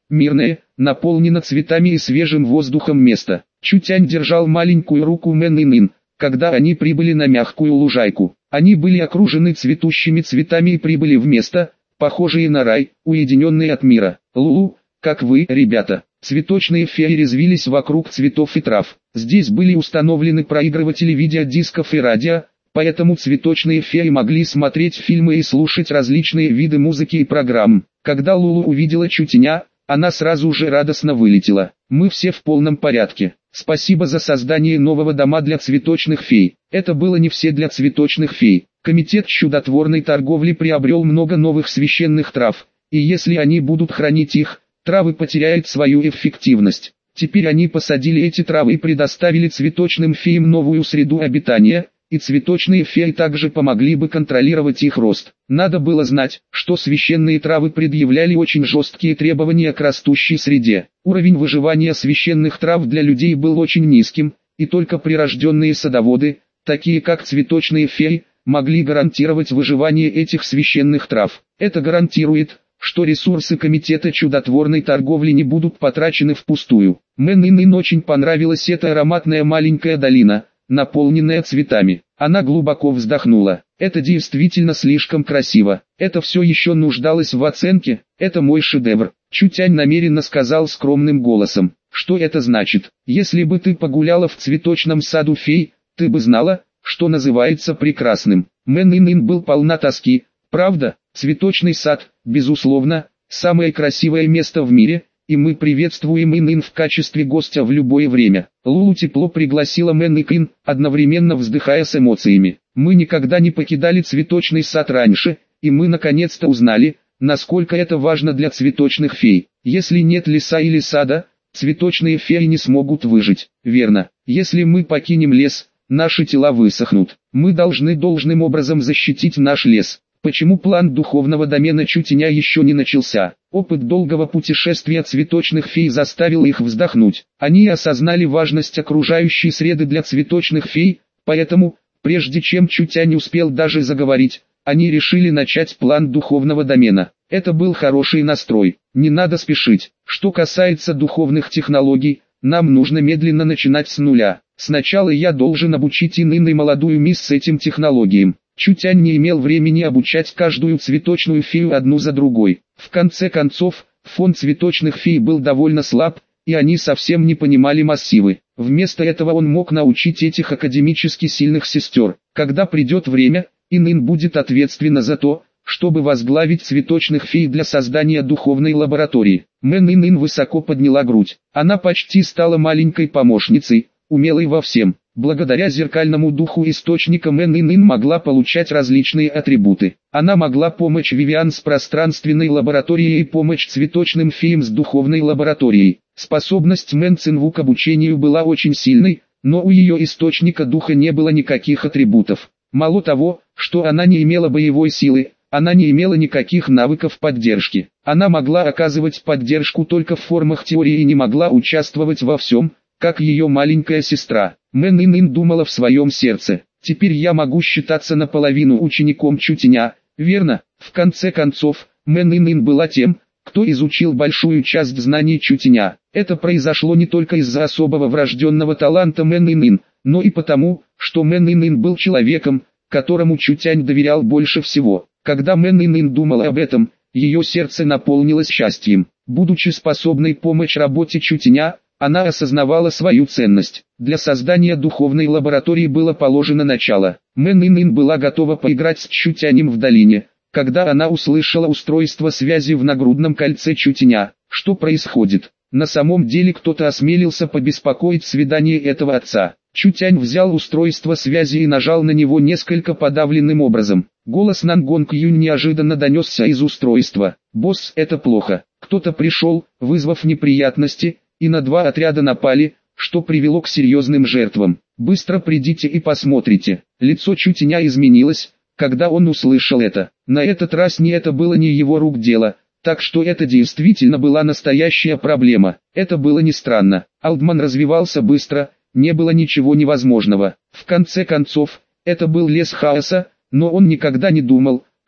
мирное, наполнено цветами и свежим воздухом место. Чутянь держал маленькую руку Мэн Ин, когда они прибыли на мягкую лужайку. Они были окружены цветущими цветами и прибыли в место, похожее на рай, уединенный от мира. Лулу, как вы, ребята. Цветочные феи резвились вокруг цветов и трав. Здесь были установлены проигрыватели видеодисков и радио, поэтому цветочные феи могли смотреть фильмы и слушать различные виды музыки и программ. Когда Лулу увидела Чутяня, она сразу же радостно вылетела. Мы все в полном порядке. Спасибо за создание нового дома для цветочных фей. Это было не все для цветочных фей. Комитет чудотворной торговли приобрел много новых священных трав, и если они будут хранить их, травы потеряют свою эффективность. Теперь они посадили эти травы и предоставили цветочным феям новую среду обитания, и цветочные феи также помогли бы контролировать их рост. Надо было знать, что священные травы предъявляли очень жесткие требования к растущей среде. Уровень выживания священных трав для людей был очень низким, и только прирожденные садоводы, такие как цветочные феи, могли гарантировать выживание этих священных трав. Это гарантирует, что ресурсы Комитета чудотворной торговли не будут потрачены впустую. Мэн Ин очень понравилась эта ароматная маленькая долина, наполненная цветами. Она глубоко вздохнула. Это действительно слишком красиво. Это все еще нуждалось в оценке. Это мой шедевр. Чутянь намеренно сказал скромным голосом. Что это значит? Если бы ты погуляла в цветочном саду фей, ты бы знала, что называется прекрасным. Мэн Ин был полна тоски. Правда, цветочный сад, безусловно, самое красивое место в мире, и мы приветствуем Ин в качестве гостя в любое время. Лулу тепло пригласила Мэн Ин, одновременно вздыхая с эмоциями. Мы никогда не покидали цветочный сад раньше, и мы наконец-то узнали, насколько это важно для цветочных фей. Если нет леса или сада, цветочные феи не смогут выжить. Верно, если мы покинем лес, наши тела высохнут. Мы должны должным образом защитить наш лес. Почему план духовного домена Чутяня еще не начался? Опыт долгого путешествия цветочных фей заставил их вздохнуть. Они осознали важность окружающей среды для цветочных фей, поэтому, прежде чем Чутянь успел даже заговорить, они решили начать план духовного домена. Это был хороший настрой. Не надо спешить. Что касается духовных технологий, нам нужно медленно начинать с нуля. Сначала я должен обучить Ин и молодую мисс этим технологиям. Чутянь не имел времени обучать каждую цветочную фею одну за другой. В конце концов, фонд цветочных фей был довольно слаб, и они совсем не понимали массивы. Вместо этого он мог научить этих академически сильных сестер. Когда придет время, Ин будет ответственна за то, чтобы возглавить цветочных фей для создания духовной лаборатории. Мэн Ин высоко подняла грудь. Она почти стала маленькой помощницей, умелой во всем. Благодаря зеркальному духу источника Мэн Ин могла получать различные атрибуты. Она могла помочь Вивиан с пространственной лабораторией и помочь цветочным феям с духовной лабораторией. Способность Мэн Цинву к обучению была очень сильной, но у ее источника духа не было никаких атрибутов. Мало того, что она не имела боевой силы, она не имела никаких навыков поддержки. Она могла оказывать поддержку только в формах теории и не могла участвовать во всем, как ее маленькая сестра. Мэн Ин думала в своем сердце. Теперь я могу считаться наполовину учеником Чутяня, верно? В конце концов, Мэн Ин была тем, кто изучил большую часть знаний Чутяня. Это произошло не только из-за особого врожденного таланта Мэн Ин, но и потому, что Мэн Ин был человеком, которому Чутянь доверял больше всего. Когда Мэн Ин думала об этом, ее сердце наполнилось счастьем. Будучи способной помочь работе Чутяня, она осознавала свою ценность. Для создания духовной лаборатории было положено начало. Мэн Ин была готова поиграть с Чутянем в долине, когда она услышала устройство связи в нагрудном кольце Чутяня. Что происходит? На самом деле кто-то осмелился побеспокоить свидание этого отца. Чутянь взял устройство связи и нажал на него несколько подавленным образом. Голос Нангонг Юнь неожиданно донесся из устройства. «Босс, это плохо. Кто-то пришел, вызвав неприятности, и на 2 отряда напали, что привело к серьезным жертвам. Быстро придите и посмотрите». Лицо Чутяня изменилось, когда он услышал это. На этот раз это было не его рук дело, так что это действительно была настоящая проблема. Это было не странно. Алдман развивался быстро, не было ничего невозможного. В конце концов, это был лес хаоса, но он никогда не думал,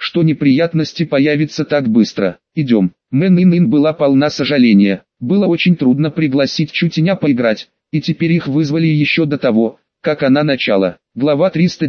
что неприятности появятся так быстро. Идем. Мэн Ин была полна сожаления. Было очень трудно пригласить Чутеня поиграть, и теперь их вызвали еще до того, как она начала. Глава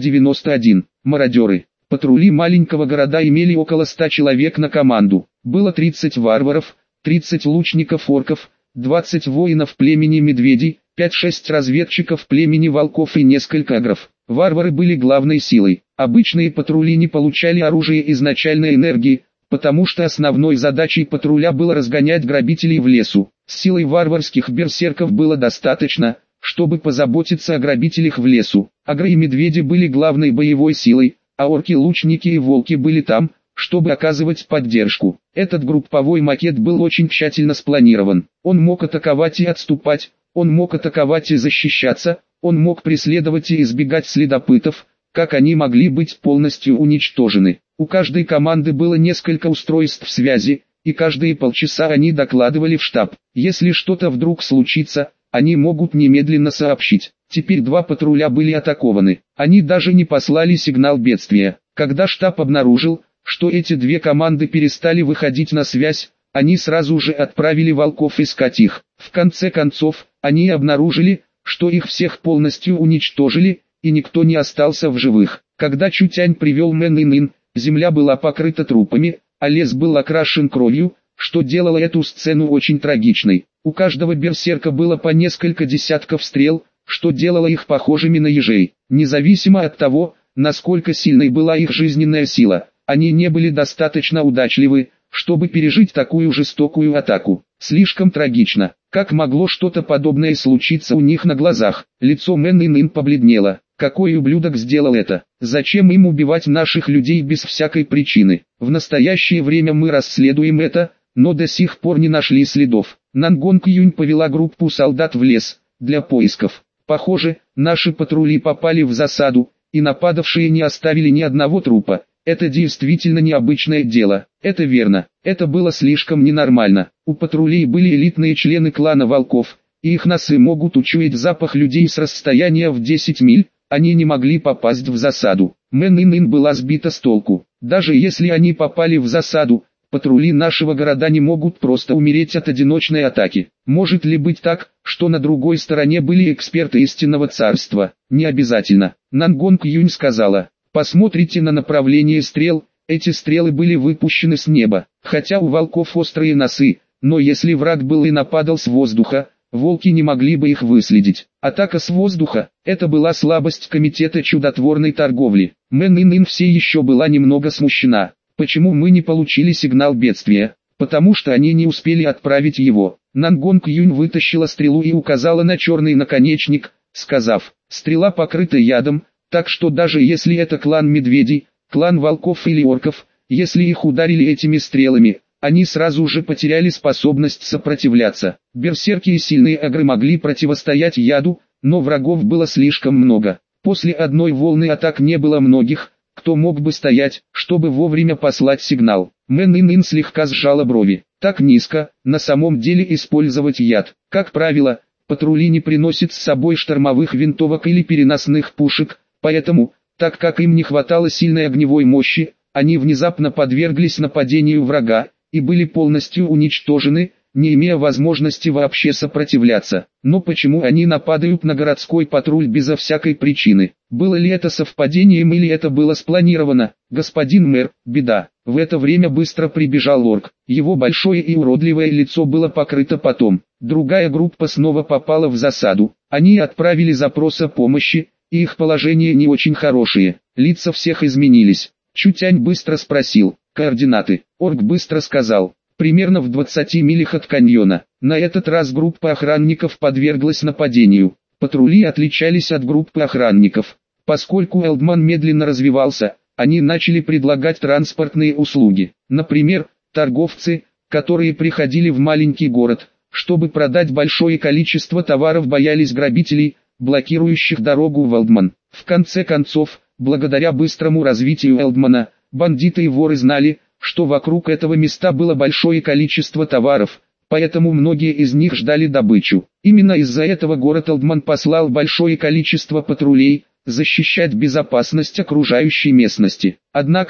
391. Мародеры. Патрули маленького города имели около 100 человек на команду. Было 30 варваров, 30 лучников-орков, 20 воинов племени медведей, 5-6 разведчиков племени волков и несколько агров. Варвары были главной силой. Обычные патрули не получали оружие из начальной энергии, потому что основной задачей патруля было разгонять грабителей в лесу. Силой варварских берсерков было достаточно, чтобы позаботиться о грабителях в лесу. Агры и медведи были главной боевой силой, а орки, лучники и волки были там, чтобы оказывать поддержку. Этот групповой макет был очень тщательно спланирован. Он мог атаковать и отступать, он мог атаковать и защищаться, он мог преследовать и избегать следопытов, как они могли быть полностью уничтожены. У каждой команды было несколько устройств связи, и каждые полчаса они докладывали в штаб. Если что-то вдруг случится, они могут немедленно сообщить. Теперь 2 патруля были атакованы. Они даже не послали сигнал бедствия. Когда штаб обнаружил, что эти 2 команды перестали выходить на связь, они сразу же отправили волков искать их. В конце концов, они обнаружили, что их всех полностью уничтожили, и никто не остался в живых. Когда Чутянь привел Мэн Ин, земля была покрыта трупами, а лес был окрашен кровью, что делало эту сцену очень трагичной. У каждого берсерка было по несколько десятков стрел, что делало их похожими на ежей. Независимо от того, насколько сильной была их жизненная сила, они не были достаточно удачливы, чтобы пережить такую жестокую атаку. Слишком трагично. Как могло что-то подобное случиться у них на глазах? Лицо Мэн Ин побледнело. Какой ублюдок сделал это? Зачем им убивать наших людей без всякой причины? В настоящее время мы расследуем это, но до сих пор не нашли следов. Нангонг Юнь повела группу солдат в лес для поисков. Похоже, наши патрули попали в засаду, и нападавшие не оставили ни одного трупа. Это действительно необычное дело. Это верно. Это было слишком ненормально. У патрулей были элитные члены клана волков, и их носы могут учуять запах людей с расстояния в 10 миль. Они не могли попасть в засаду. Мэн Ин была сбита с толку. Даже если они попали в засаду, патрули нашего города не могут просто умереть от одиночной атаки. Может ли быть так, что на другой стороне были эксперты истинного царства? Не обязательно. Нангонг Юнь сказала. Посмотрите на направление стрел, эти стрелы были выпущены с неба. Хотя у волков острые носы, но если враг был и нападал с воздуха, волки не могли бы их выследить. Атака с воздуха – это была слабость комитета чудотворной торговли. Мэн Ин все еще была немного смущена. Почему мы не получили сигнал бедствия? Потому что они не успели отправить его. Нангонг Юнь вытащила стрелу и указала на черный наконечник, сказав, стрела покрыта ядом, так что даже если это клан медведей, клан волков или орков, если их ударили этими стрелами, они сразу же потеряли способность сопротивляться. Берсерки и сильные агры могли противостоять яду, но врагов было слишком много. После одной волны атак не было многих, кто мог бы стоять, чтобы вовремя послать сигнал. Мэн Ин слегка сжала брови. Так низко, на самом деле использовать яд. Как правило, патрули не приносят с собой штормовых винтовок или переносных пушек, поэтому, так как им не хватало сильной огневой мощи, они внезапно подверглись нападению врага, и были полностью уничтожены, не имея возможности вообще сопротивляться. Но почему они нападают на городской патруль безо всякой причины? Было ли это совпадением или это было спланировано? Господин мэр, беда. В это время быстро прибежал орк. Его большое и уродливое лицо было покрыто потом. Другая группа снова попала в засаду. Они отправили запрос о помощи, и их положение не очень хорошее. Лица всех изменились. Чутянь быстро спросил. Координаты. Орк быстро сказал. Примерно в 20 милях от каньона. На этот раз группа охранников подверглась нападению. Патрули отличались от группы охранников. Поскольку Элдман медленно развивался, они начали предлагать транспортные услуги. Например, торговцы, которые приходили в маленький город, чтобы продать большое количество товаров, боялись грабителей, блокирующих дорогу в Элдман. В конце концов, благодаря быстрому развитию Элдмана, бандиты и воры знали, что вокруг этого места было большое количество товаров, поэтому многие из них ждали добычу. Именно из-за этого город Элдман послал большое количество патрулей, защищать безопасность окружающей местности. Однако,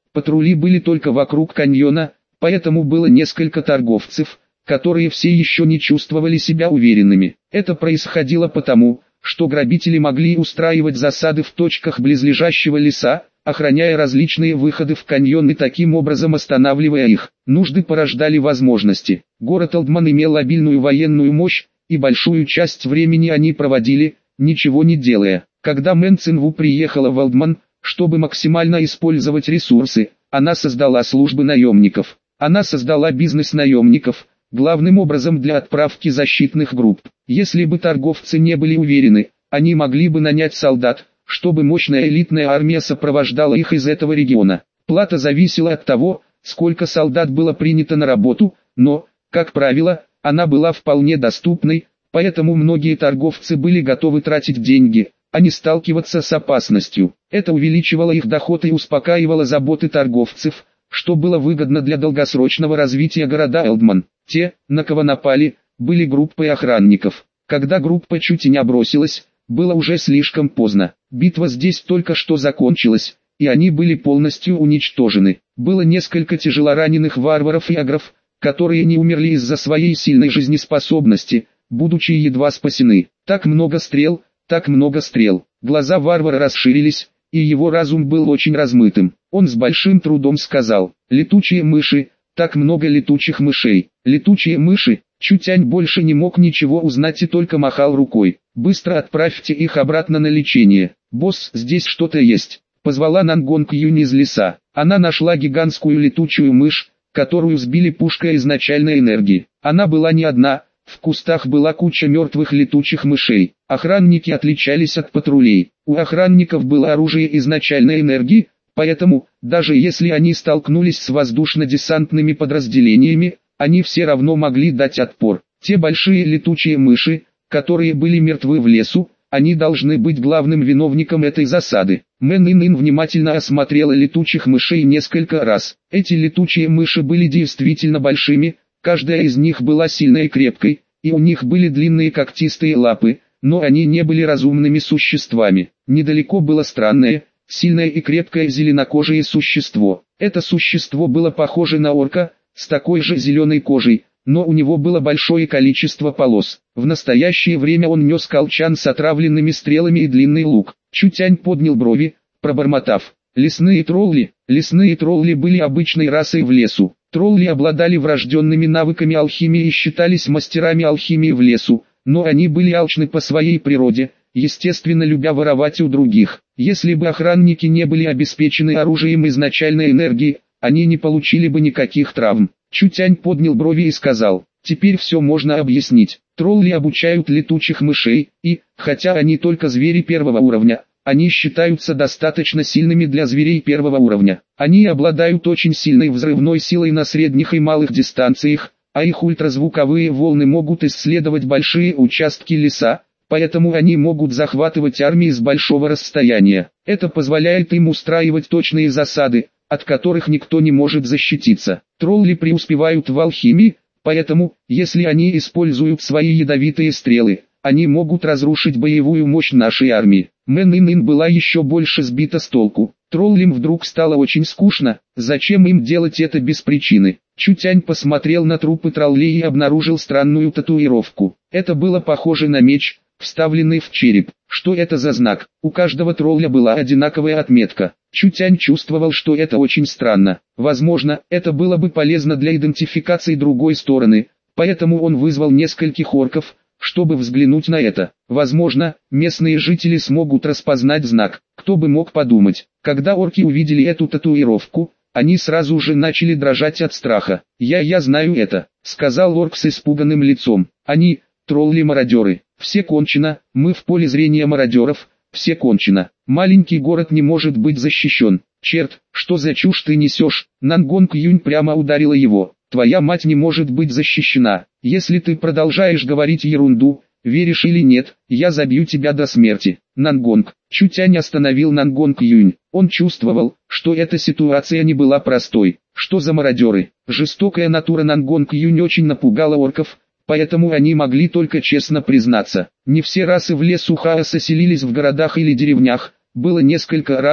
Патрули были только вокруг каньона, поэтому было несколько торговцев, которые все еще не чувствовали себя уверенными. Это происходило потому, что грабители могли устраивать засады в точках близлежащего леса, охраняя различные выходы в каньон и таким образом останавливая их. Нужды порождали возможности. Город Олдман имел обильную военную мощь, и большую часть времени они проводили, ничего не делая. Когда Мэн Цинву приехала в Олдман, чтобы максимально использовать ресурсы, она создала службы наемников. Она создала бизнес наемников, главным образом для отправки защитных групп. Если бы торговцы не были уверены, они могли бы нанять солдат, чтобы мощная элитная армия сопровождала их из этого региона. Плата зависела от того, сколько солдат было принято на работу, но, как правило, она была вполне доступной, поэтому многие торговцы были готовы тратить деньги, а не сталкиваться с опасностью. Это увеличивало их доход и успокаивало заботы торговцев, что было выгодно для долгосрочного развития города Олдман. Те, на кого напали, были группой охранников. Когда группа чуть не бросилась, было уже слишком поздно. Битва здесь только что закончилась, и они были полностью уничтожены. Было несколько тяжелораненых варваров и агров, которые не умерли из-за своей сильной жизнеспособности, будучи едва спасены. Так много стрел, так много стрел. Глаза варвара расширились, и его разум был очень размытым. Он с большим трудом сказал: «Летучие мыши, так много летучих мышей». Летучие мыши. Чутянь больше не мог ничего узнать и только махал рукой. «Быстро отправьте их обратно на лечение. Босс, здесь что-то есть», — позвала Нангонг Юнь из леса. Она нашла гигантскую летучую мышь, которую сбили пушкой изначальной энергии. Она была не одна, в кустах была куча мертвых летучих мышей. Охранники отличались от патрулей. У охранников было оружие изначальной энергии, поэтому, даже если они столкнулись с воздушно-десантными подразделениями, они все равно могли дать отпор. Те большие летучие мыши, которые были мертвы в лесу, они должны быть главным виновником этой засады. Мэн Ин внимательно осмотрела летучих мышей несколько раз. Эти летучие мыши были действительно большими, каждая из них была сильной и крепкой, и у них были длинные когтистые лапы, но они не были разумными существами. Недалеко было странное, сильное и крепкое зеленокожее существо. Это существо было похоже на орка, с такой же зеленой кожей, но у него было большое количество полос. В настоящее время он нес колчан с отравленными стрелами и длинный лук. Чутянь поднял брови, пробормотав: «Лесные тролли». Лесные тролли были обычной расой в лесу. Тролли обладали врожденными навыками алхимии и считались мастерами алхимии в лесу, но они были алчны по своей природе, естественно любя воровать у других. Если бы охранники не были обеспечены оружием изначальной энергии, они не получили бы никаких травм. Чутянь поднял брови и сказал: «Теперь все можно объяснить. Тролли обучают летучих мышей, и, хотя они только звери первого уровня, они считаются достаточно сильными для зверей первого уровня. Они обладают очень сильной взрывной силой на средних и малых дистанциях, а их ультразвуковые волны могут исследовать большие участки леса, поэтому они могут захватывать армии с большого расстояния. Это позволяет им устраивать точные засады, от которых никто не может защититься. Тролли преуспевают в алхимии, поэтому, если они используют свои ядовитые стрелы, они могут разрушить боевую мощь нашей армии». Мэн Ин была еще больше сбита с толку. Троллям вдруг стало очень скучно, зачем им делать это без причины. Чутянь посмотрел на трупы троллей и обнаружил странную татуировку. Это было похоже на меч, вставленный в череп. Что это за знак? У каждого тролля была одинаковая отметка. Чутянь чувствовал, что это очень странно. Возможно, это было бы полезно для идентификации другой стороны, поэтому он вызвал нескольких орков, чтобы взглянуть на это. Возможно, местные жители смогут распознать знак. Кто бы мог подумать. Когда орки увидели эту татуировку, они сразу же начали дрожать от страха. Я знаю это», — сказал орк с испуганным лицом. «Они, тролли-мародеры. Все кончено, мы в поле зрения мародеров, все кончено. Маленький город не может быть защищен. Черт, что за чушь ты несешь?» Нангонг Юнь прямо ударила его. «Твоя мать не может быть защищена. Если ты продолжаешь говорить ерунду, веришь или нет, я забью тебя до смерти». Нангонг. Чутянь остановил Нангонг Юнь. Он чувствовал, что эта ситуация не была простой. Что за мародеры? Жестокая натура Нангонг Юнь очень напугала орков, поэтому они могли только честно признаться. Не все расы в лесу хаоса селились в городах или деревнях. Было несколько рас,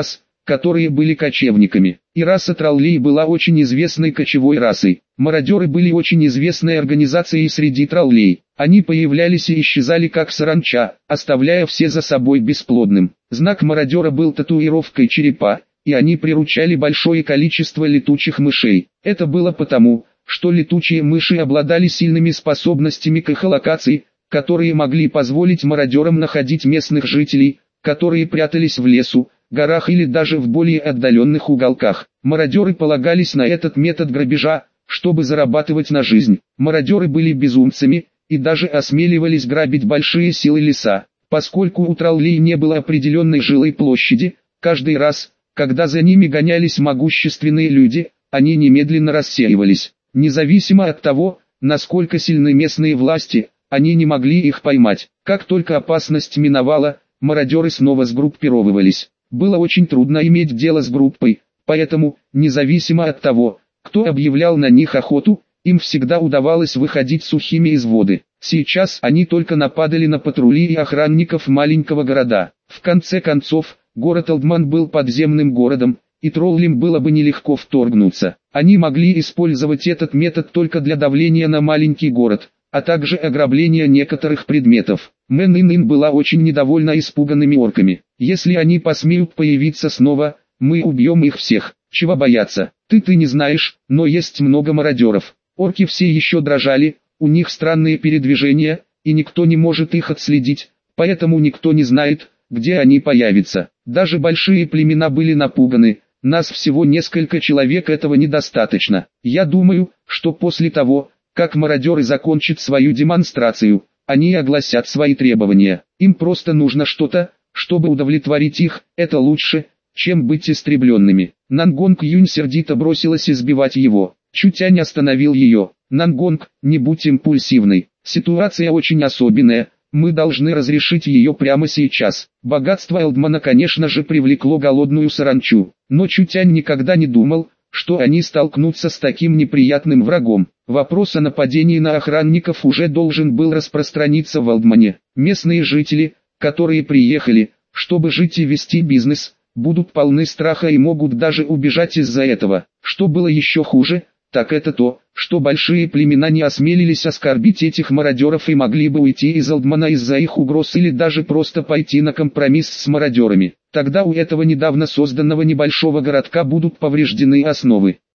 которые были кочевниками. И раса троллей была очень известной кочевой расой. Мародеры были очень известной организацией среди троллей. Они появлялись и исчезали как саранча, оставляя все за собой бесплодным. Знак мародера был татуировкой черепа, и они приручали большое количество летучих мышей. Это было потому, что летучие мыши обладали сильными способностями к эхолокации, которые могли позволить мародерам находить местных жителей, которые прятались в лесу, горах или даже в более отдаленных уголках. Мародеры полагались на этот метод грабежа, чтобы зарабатывать на жизнь. Мародеры были безумцами, и даже осмеливались грабить большие силы леса. Поскольку у троллей не было определенной жилой площади, каждый раз, когда за ними гонялись могущественные люди, они немедленно рассеивались. Независимо от того, насколько сильны местные власти, они не могли их поймать. Как только опасность миновала, мародеры снова сгруппировывались. Было очень трудно иметь дело с группой, поэтому, независимо от того, кто объявлял на них охоту, им всегда удавалось выходить сухими из воды. Сейчас они только нападали на патрули и охранников маленького города. В конце концов, город Олдман был подземным городом, и троллям было бы нелегко вторгнуться. Они могли использовать этот метод только для давления на маленький город, а также ограбления некоторых предметов. Мэн Ин была очень недовольна испуганными орками. Если они посмеют появиться снова, мы убьем их всех. Чего бояться? Ты не знаешь, но есть много мародеров. Орки все еще дрожали, у них странные передвижения, и никто не может их отследить, поэтому никто не знает, где они появятся. Даже большие племена были напуганы, нас всего несколько человек, этого недостаточно. Я думаю, что после того, как мародеры закончат свою демонстрацию, они огласят свои требования. Им просто нужно что-то, чтобы удовлетворить их, это лучше, чем быть истребленными. Нангонг Юнь сердито бросилась избивать его. Чутянь остановил ее. Нангонг, не будь импульсивной. Ситуация очень особенная, мы должны разрешить ее прямо сейчас. Богатство Элдмана, конечно же, привлекло голодную саранчу, но Чутянь никогда не думал, что они столкнутся с таким неприятным врагом. Вопрос о нападении на охранников уже должен был распространиться в Элдмане. Местные жители, которые приехали, чтобы жить и вести бизнес, будут полны страха и могут даже убежать из-за этого. Что было еще хуже, так это то, что большие племена не осмелились оскорбить этих мародеров и могли бы уйти из Элдмана из-за их угроз или даже просто пойти на компромисс с мародерами. Тогда у этого недавно созданного небольшого городка будут повреждены основы.